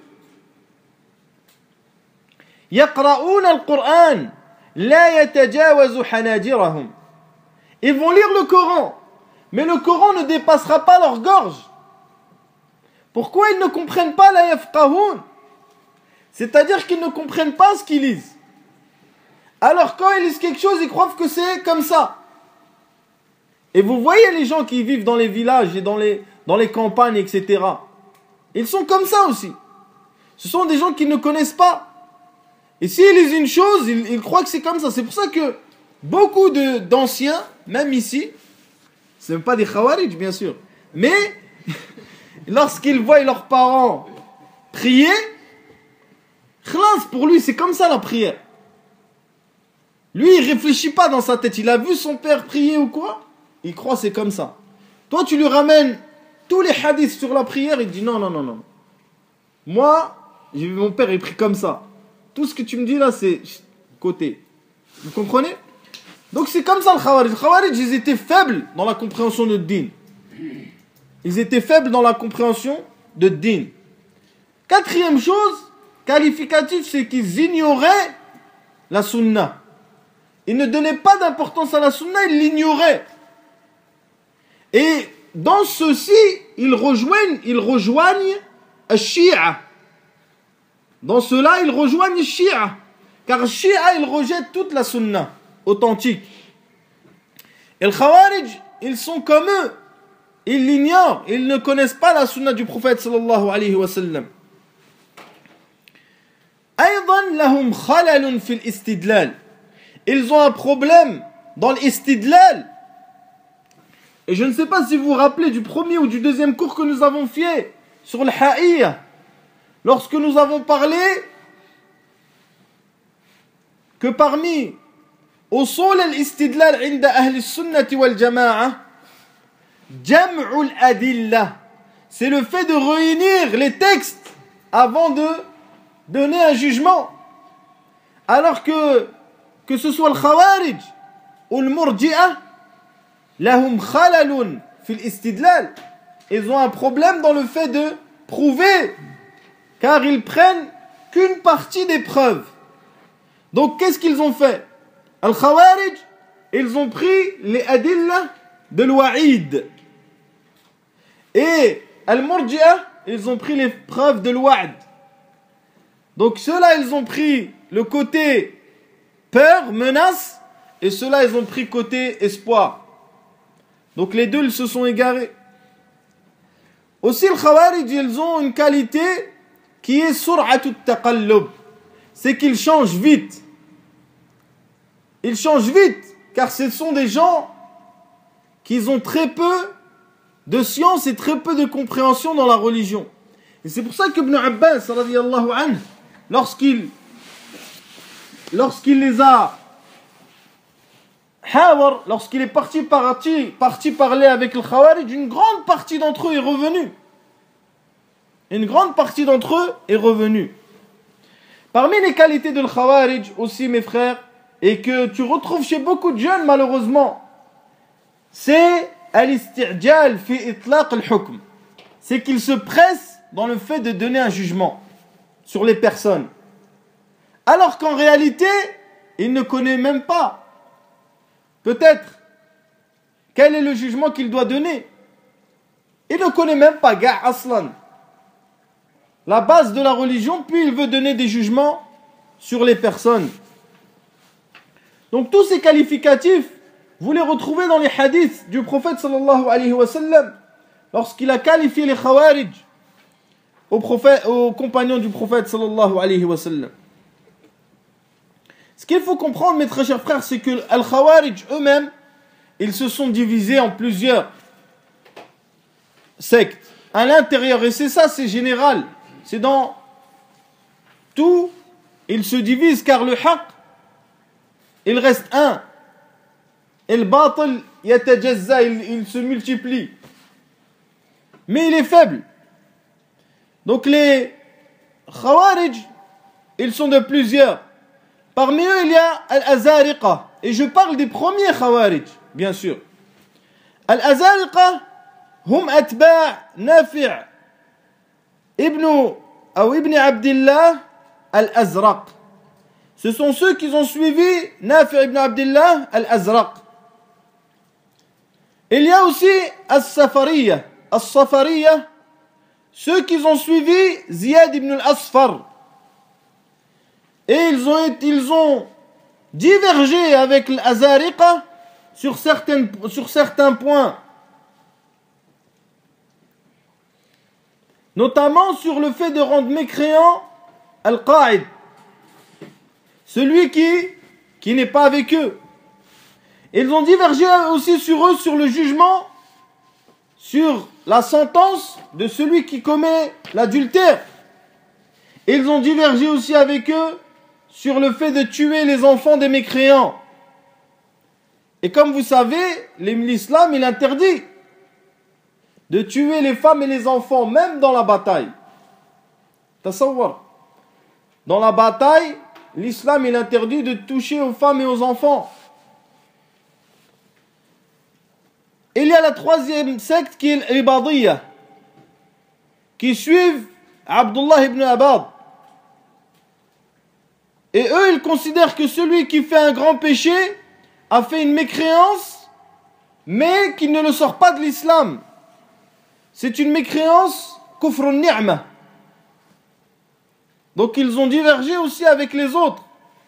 Yaqra'una al-Qur'an, la yatajawazu hanajirahum. Ils vont lire le Coran, mais le Coran ne dépassera pas leur gorge. Pourquoi ils ne comprennent pas la yafqahun? C'est-à-dire qu'ils ne comprennent pas ce qu'ils lisent. Alors quand ils lisent quelque chose, ils croient que c'est comme ça. Et vous voyez les gens qui vivent dans les villages et dans les, dans les campagnes, et cetera. Ils sont comme ça aussi. Ce sont des gens qui ne connaissent pas. Et s'ils lisent une chose, ils, ils croient que c'est comme ça. C'est pour ça que beaucoup de, d'anciens, même ici, ce ne sont pas des Khawarij bien sûr, mais lorsqu'ils voient leurs parents prier, khlas, pour lui c'est comme ça la prière. Lui il réfléchit pas dans sa tête, il a vu son père prier ou quoi, il croit que c'est comme ça. Toi tu lui ramènes tous les hadiths sur la prière, il dit non, non, non, non. Moi, j'ai vu mon père il prie comme ça. Tout ce que tu me dis là c'est côté. Vous comprenez? Donc c'est comme ça le Khawarij. Les Khawarij, ils étaient faibles dans la compréhension de din. Ils étaient faibles dans la compréhension de din. Quatrième chose, qualificatif, c'est qu'ils ignoraient la sunna. Ils ne donnaient pas d'importance à la sunna, ils l'ignoraient. Et dans ceci, ils rejoignent, ils rejoignent le Shia. Dans cela, ils rejoignent le Shia. Car le Shia, il rejette toute la sunna authentique. Et les Khawarij, ils sont comme eux. Ils l'ignorent. Ils ne connaissent pas la sunna du prophète sallallahu alayhi wa sallam. أيضا لهم خلل في الاستدلال. Ils ont un problème dans l'istidlal. Et je ne sais pas si vous vous rappelez du premier ou du deuxième cours que nous avons fait sur le ha'iyya. Lorsque nous avons parlé que parmi usul al-istidlal inda ahli sunnati wal jama'a, jam'ul adillah, c'est le fait de réunir les textes avant de donner un jugement. Alors que que ce soit le khawarij ou le murji'a, lahum khalalun fil istidlal, ils ont un problème dans le fait de prouver, car ils prennent qu'une partie des preuves. Donc qu'est-ce qu'ils ont fait? Al-Khawarij, ils ont pris les adillah de l'wa'id. Et Al-Murji'a, ils ont pris les preuves de l'wa'd. Donc ceux-là, ils ont pris le côté peur, menace, et ceux-là, ils ont pris côté espoir. Donc les deux, ils se sont égarés. Aussi, les Khawarij, ils ont une qualité qui est sur'atut taqallub. C'est qu'ils changent vite. Ils changent vite, car ce sont des gens qui ont très peu de science et très peu de compréhension dans la religion. Et c'est pour ça qu'Ibn Abbas, radiyallahu anhu, lorsqu'il, lorsqu'il les a hawar, lorsqu'il est parti, parti, parti parler avec le Khawarij, une grande partie d'entre eux est revenue. Une grande partie d'entre eux est revenue. Parmi les qualités de le Khawarij aussi, mes frères, et que tu retrouves chez beaucoup de jeunes malheureusement, c'est al-isti'jal fi itlaq al-hukm. C'est qu'ils se pressent dans le fait de donner un jugement sur les personnes. Alors qu'en réalité, ils ne connaissent même pas peut-être quel est le jugement qu'il doit donner. Il ne connaît même pas ga' aslan la base de la religion, puis il veut donner des jugements sur les personnes. Donc tous ces qualificatifs, vous les retrouvez dans les hadiths du prophète sallallahu alayhi wa sallam, lorsqu'il a qualifié les Khawarij aux, prophètes, aux compagnons du prophète sallallahu alayhi wa sallam. Ce qu'il faut comprendre, mes très chers frères, c'est que les Khawarij eux-mêmes, ils se sont divisés en plusieurs sectes à l'intérieur, et c'est ça, c'est général. C'est dans tout, ils se divisent, car le haqq, il reste un. Et le batil, yatajazza, il, il se multiplie. Mais il est faible. Donc les Khawarij, ils sont de plusieurs. Parmi eux, il y a Al-Azariqa. Et je parle des premiers Khawarij, bien sûr. Al-Azariqa, hum atba' Nafi' ibn, ou ibn Abdillah Al-Azraq. Ce sont ceux qui ont suivi Nafi' ibn Abdillah Al-Azraq. Il y a aussi As-Safariyya. As-Safariyya, ceux qui ont suivi Ziyad ibn al-Asfar. Et ils ont, ils ont divergé avec l'Azariqa sur, sur certains points. Notamment sur le fait de rendre mécréant Al-Qa'id, celui qui, qui n'est pas avec eux. Ils ont divergé aussi sur eux, sur le jugement, sur la sentence de celui qui commet l'adultère. Ils ont divergé aussi avec eux sur le fait de tuer les enfants des mécréants. Et comme vous savez, l'islam, il interdit de tuer les femmes et les enfants, même dans la bataille. Tasawwar. Dans la bataille, l'islam, il interdit de toucher aux femmes et aux enfants. Il y a la troisième secte qui est l'Ibadiyya, qui suivent Abdullah ibn Abad. Et eux, ils considèrent que celui qui fait un grand péché a fait une mécréance, mais qui ne le sort pas de l'islam. C'est une mécréance kufr ni'ma. Donc ils ont divergé aussi avec les autres.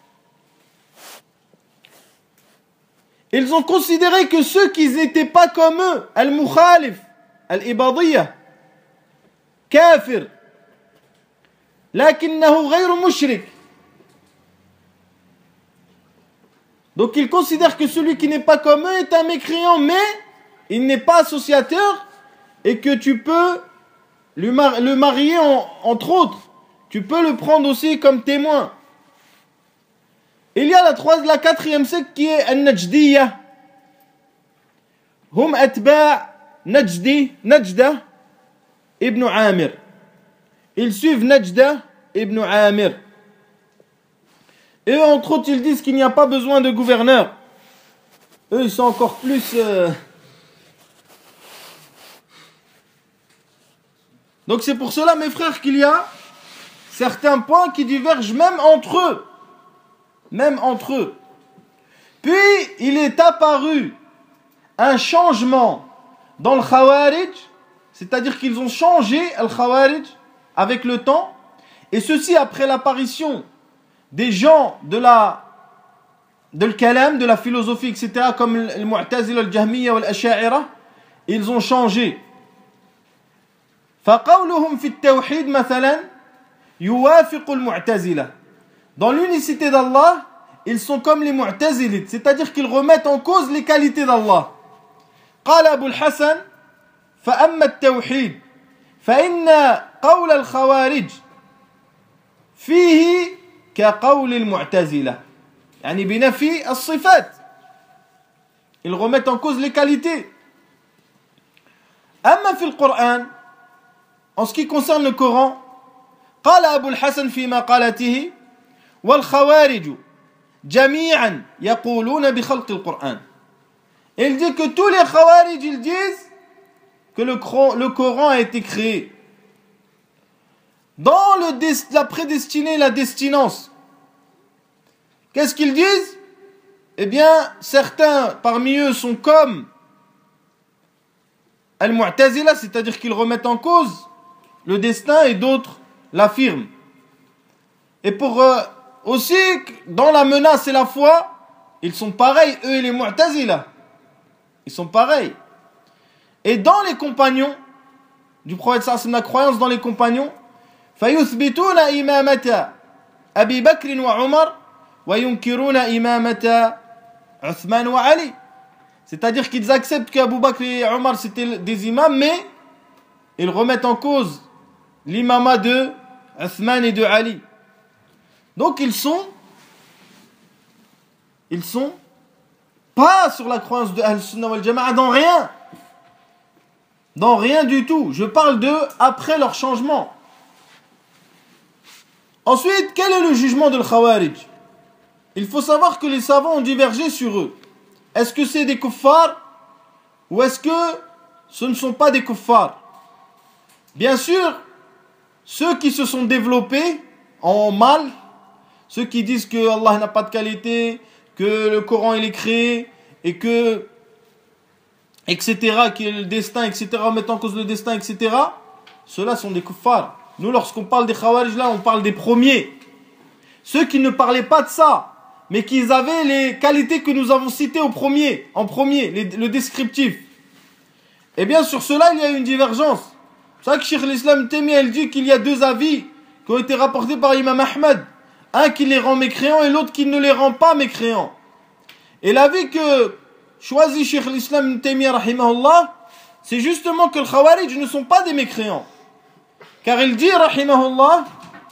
Ils ont considéré que ceux qui n'étaient pas comme eux, al-mukhalif, al-ibadiyya, kafir, lakinnahu ghayru mushrik. Donc ils considèrent que celui qui n'est pas comme eux est un mécréant, mais il n'est pas associateur, et que tu peux lui mar- le marier en, entre autres. Tu peux le prendre aussi comme témoin. Il y a la, troisième, la quatrième secte qui est Al-Najdiyya. Hum atba' Najdi, Najda ibn Amir. Ils suivent Najda ibn Amir. Et eux, entre autres, ils disent qu'il n'y a pas besoin de gouverneur. Eux, ils sont encore plus... Euh... Donc c'est pour cela, mes frères, qu'il y a certains points qui divergent même entre eux. Même entre eux. Puis, il est apparu un changement dans le Khawarij, c'est-à-dire qu'ils ont changé le Khawarij avec le temps, et ceci après l'apparition des gens de la de le kalam, de la philosophie, et cetera, comme le Mu'tazila, le Jahmiyya ou l'Asha'ira, ils ont changé. فقولهم في التوحيد مثلا يوافق المعتزلة. Dans l'unicité d'Allah, ils sont comme les Mu'tazilites, c'est-à-dire qu'ils remettent en cause les qualités d'Allah. قال أبو الحسن فأما التوحيد فإن قول الخوارج فيه كقول المعتزلة يعني بنفي الصفات. Ils remettent en cause les qualités. أما في القرآن, en ce qui concerne le Coran, قال أبو الحسن في مقالته والخوارج جميعا يقولون بخلق القرآن. Il dit que tous les Khawarij, ils disent que le, le Coran a été créé. Dans le, la prédestinée et la destinance, qu'est-ce qu'ils disent? Eh bien, certains parmi eux sont comme Al-Mu'tazila, c'est-à-dire qu'ils remettent en cause le destin, et d'autres l'affirment. Et pour euh, aussi, dans la menace et la foi, ils sont pareils, eux et les Mu'tazila. Ils sont pareils. Et dans les compagnons du prophète sallallahu alayhi wa sallam, la croyance dans les compagnons, فَيُثْبِتُونَ إِمَامَةَ أَبِي بَكْرٍ وَعُمَرٍ وَيُنْكِرُونَ إِمَامَةَ عُثْمَانَ وَعَلِي. C'est-à-dire qu'ils acceptent qu'Abu Bakr et Omar c'était des imams, mais ils remettent en cause l'imama de Uthman et de Ali. Donc ils sont ils sont pas sur la croyance de Ahl-Sunnah wal Jama'a, dans rien. Dans rien du tout. Je parle de après leur changement. Ensuite, quel est le jugement de l'Khawarij? Il faut savoir que les savants ont divergé sur eux. Est-ce que c'est des kuffars ou est-ce que ce ne sont pas des kuffars? Bien sûr, ceux qui se sont développés en mal, ceux qui disent que Allah n'a pas de qualité, que le Coran il est créé et que et cetera, que le destin, et cetera, mettent en cause le destin, et cetera, ceux-là sont des kuffars. Nous, lorsqu'on parle des Khawarij, là, on parle des premiers. Ceux qui ne parlaient pas de ça, mais qui avaient les qualités que nous avons citées au premier, en premier, les, le descriptif. Eh bien, sur cela, il y a une divergence. C'est vrai que Cheikh l'Islam Taymiyyah, elle dit qu'il y a deux avis qui ont été rapportés par Imam Ahmad. Un qui les rend mécréants et l'autre qui ne les rend pas mécréants. Et l'avis que choisit Cheikh l'Islam Taymiyyah, rahimahullah, c'est justement que les Khawarij ne sont pas des mécréants. Car il dit, rahimahullah,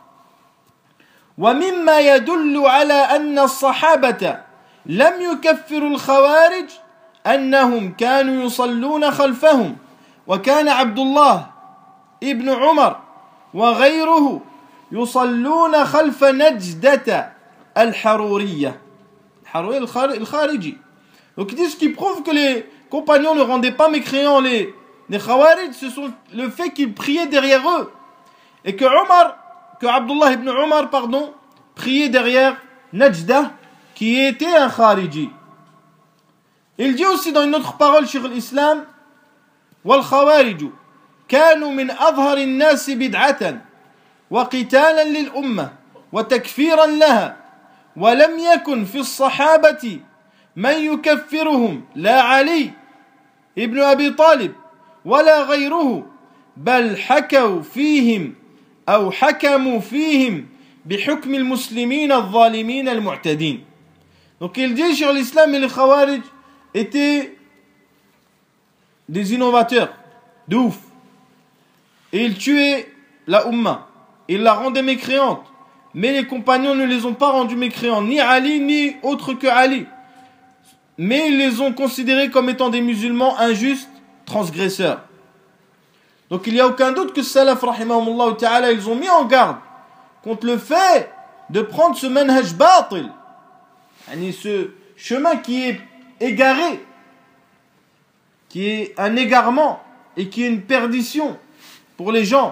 ومما يدل على أن الصحابة لم يكفروا الخوارج أنهم كانوا يصلون خلفهم وكان عبد الله ابن عمر وغيره يصلون خلف نجدة الحرورية الخارجي. Donc ils disent ce qui prouve que les compagnons ne rendaient pas mécréants les, les Khawarij, ce sont le fait qu'ils priaient derrière eux et que Omar que Abdullah ibn Omar, pardon, priait derrière Najda, qui était un Khariji. Il dit aussi dans une autre parole sur l'islam, وَالْخَوَارِجُ كَانُوا مِنْ أَظْهَرِ النَّاسِ بِدْعَةً وَقِتَالًا لِلْأُمَّةِ وَتَكْفِيرًا لَهَا وَلَمْ يَكُنْ فِي الصَّحَابَةِ مَنْ يُكَفِّرُهُمْ لَا عَلِي ابن أبي طالب ولا غيره بل حكوا فيهم أو حكموا فيهم بحكم المسلمين الظالمين المعتدين. Donc il dit sur l'islam et les Khawarij étaient des innovateurs de ouf. Et ils tuaient la Ummah. Ils la rendaient mécréante. mais les compagnons ne les ont pas rendus mécréants, ni Ali, ni autre que Ali. Mais ils les ont considérés comme étant des musulmans injustes, transgresseurs. Donc il n'y a aucun doute que salaf, rahimahumullah ta'ala, ils ont mis en garde contre le fait de prendre ce manhaj batil, ce chemin qui est égaré, qui est un égarement et qui est une perdition pour les gens.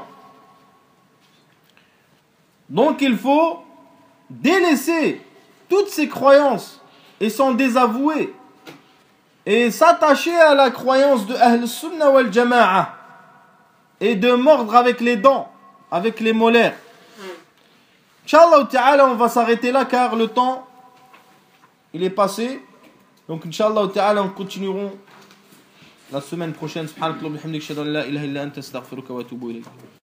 Donc il faut délaisser toutes ces croyances et s'en désavouer et s'attacher à la croyance de Ahl Sunnah wal Jama'a et de mordre avec les dents, avec les molaires. Inch'Allah ta'ala, on va s'arrêter là car le temps il est passé. Donc Inch'Allah ta'ala, on continuera la semaine prochaine. Subhanakallah wa bihamdik, ashhadu an la ilaha illa anta, astaghfiruka wa atubu ilayk.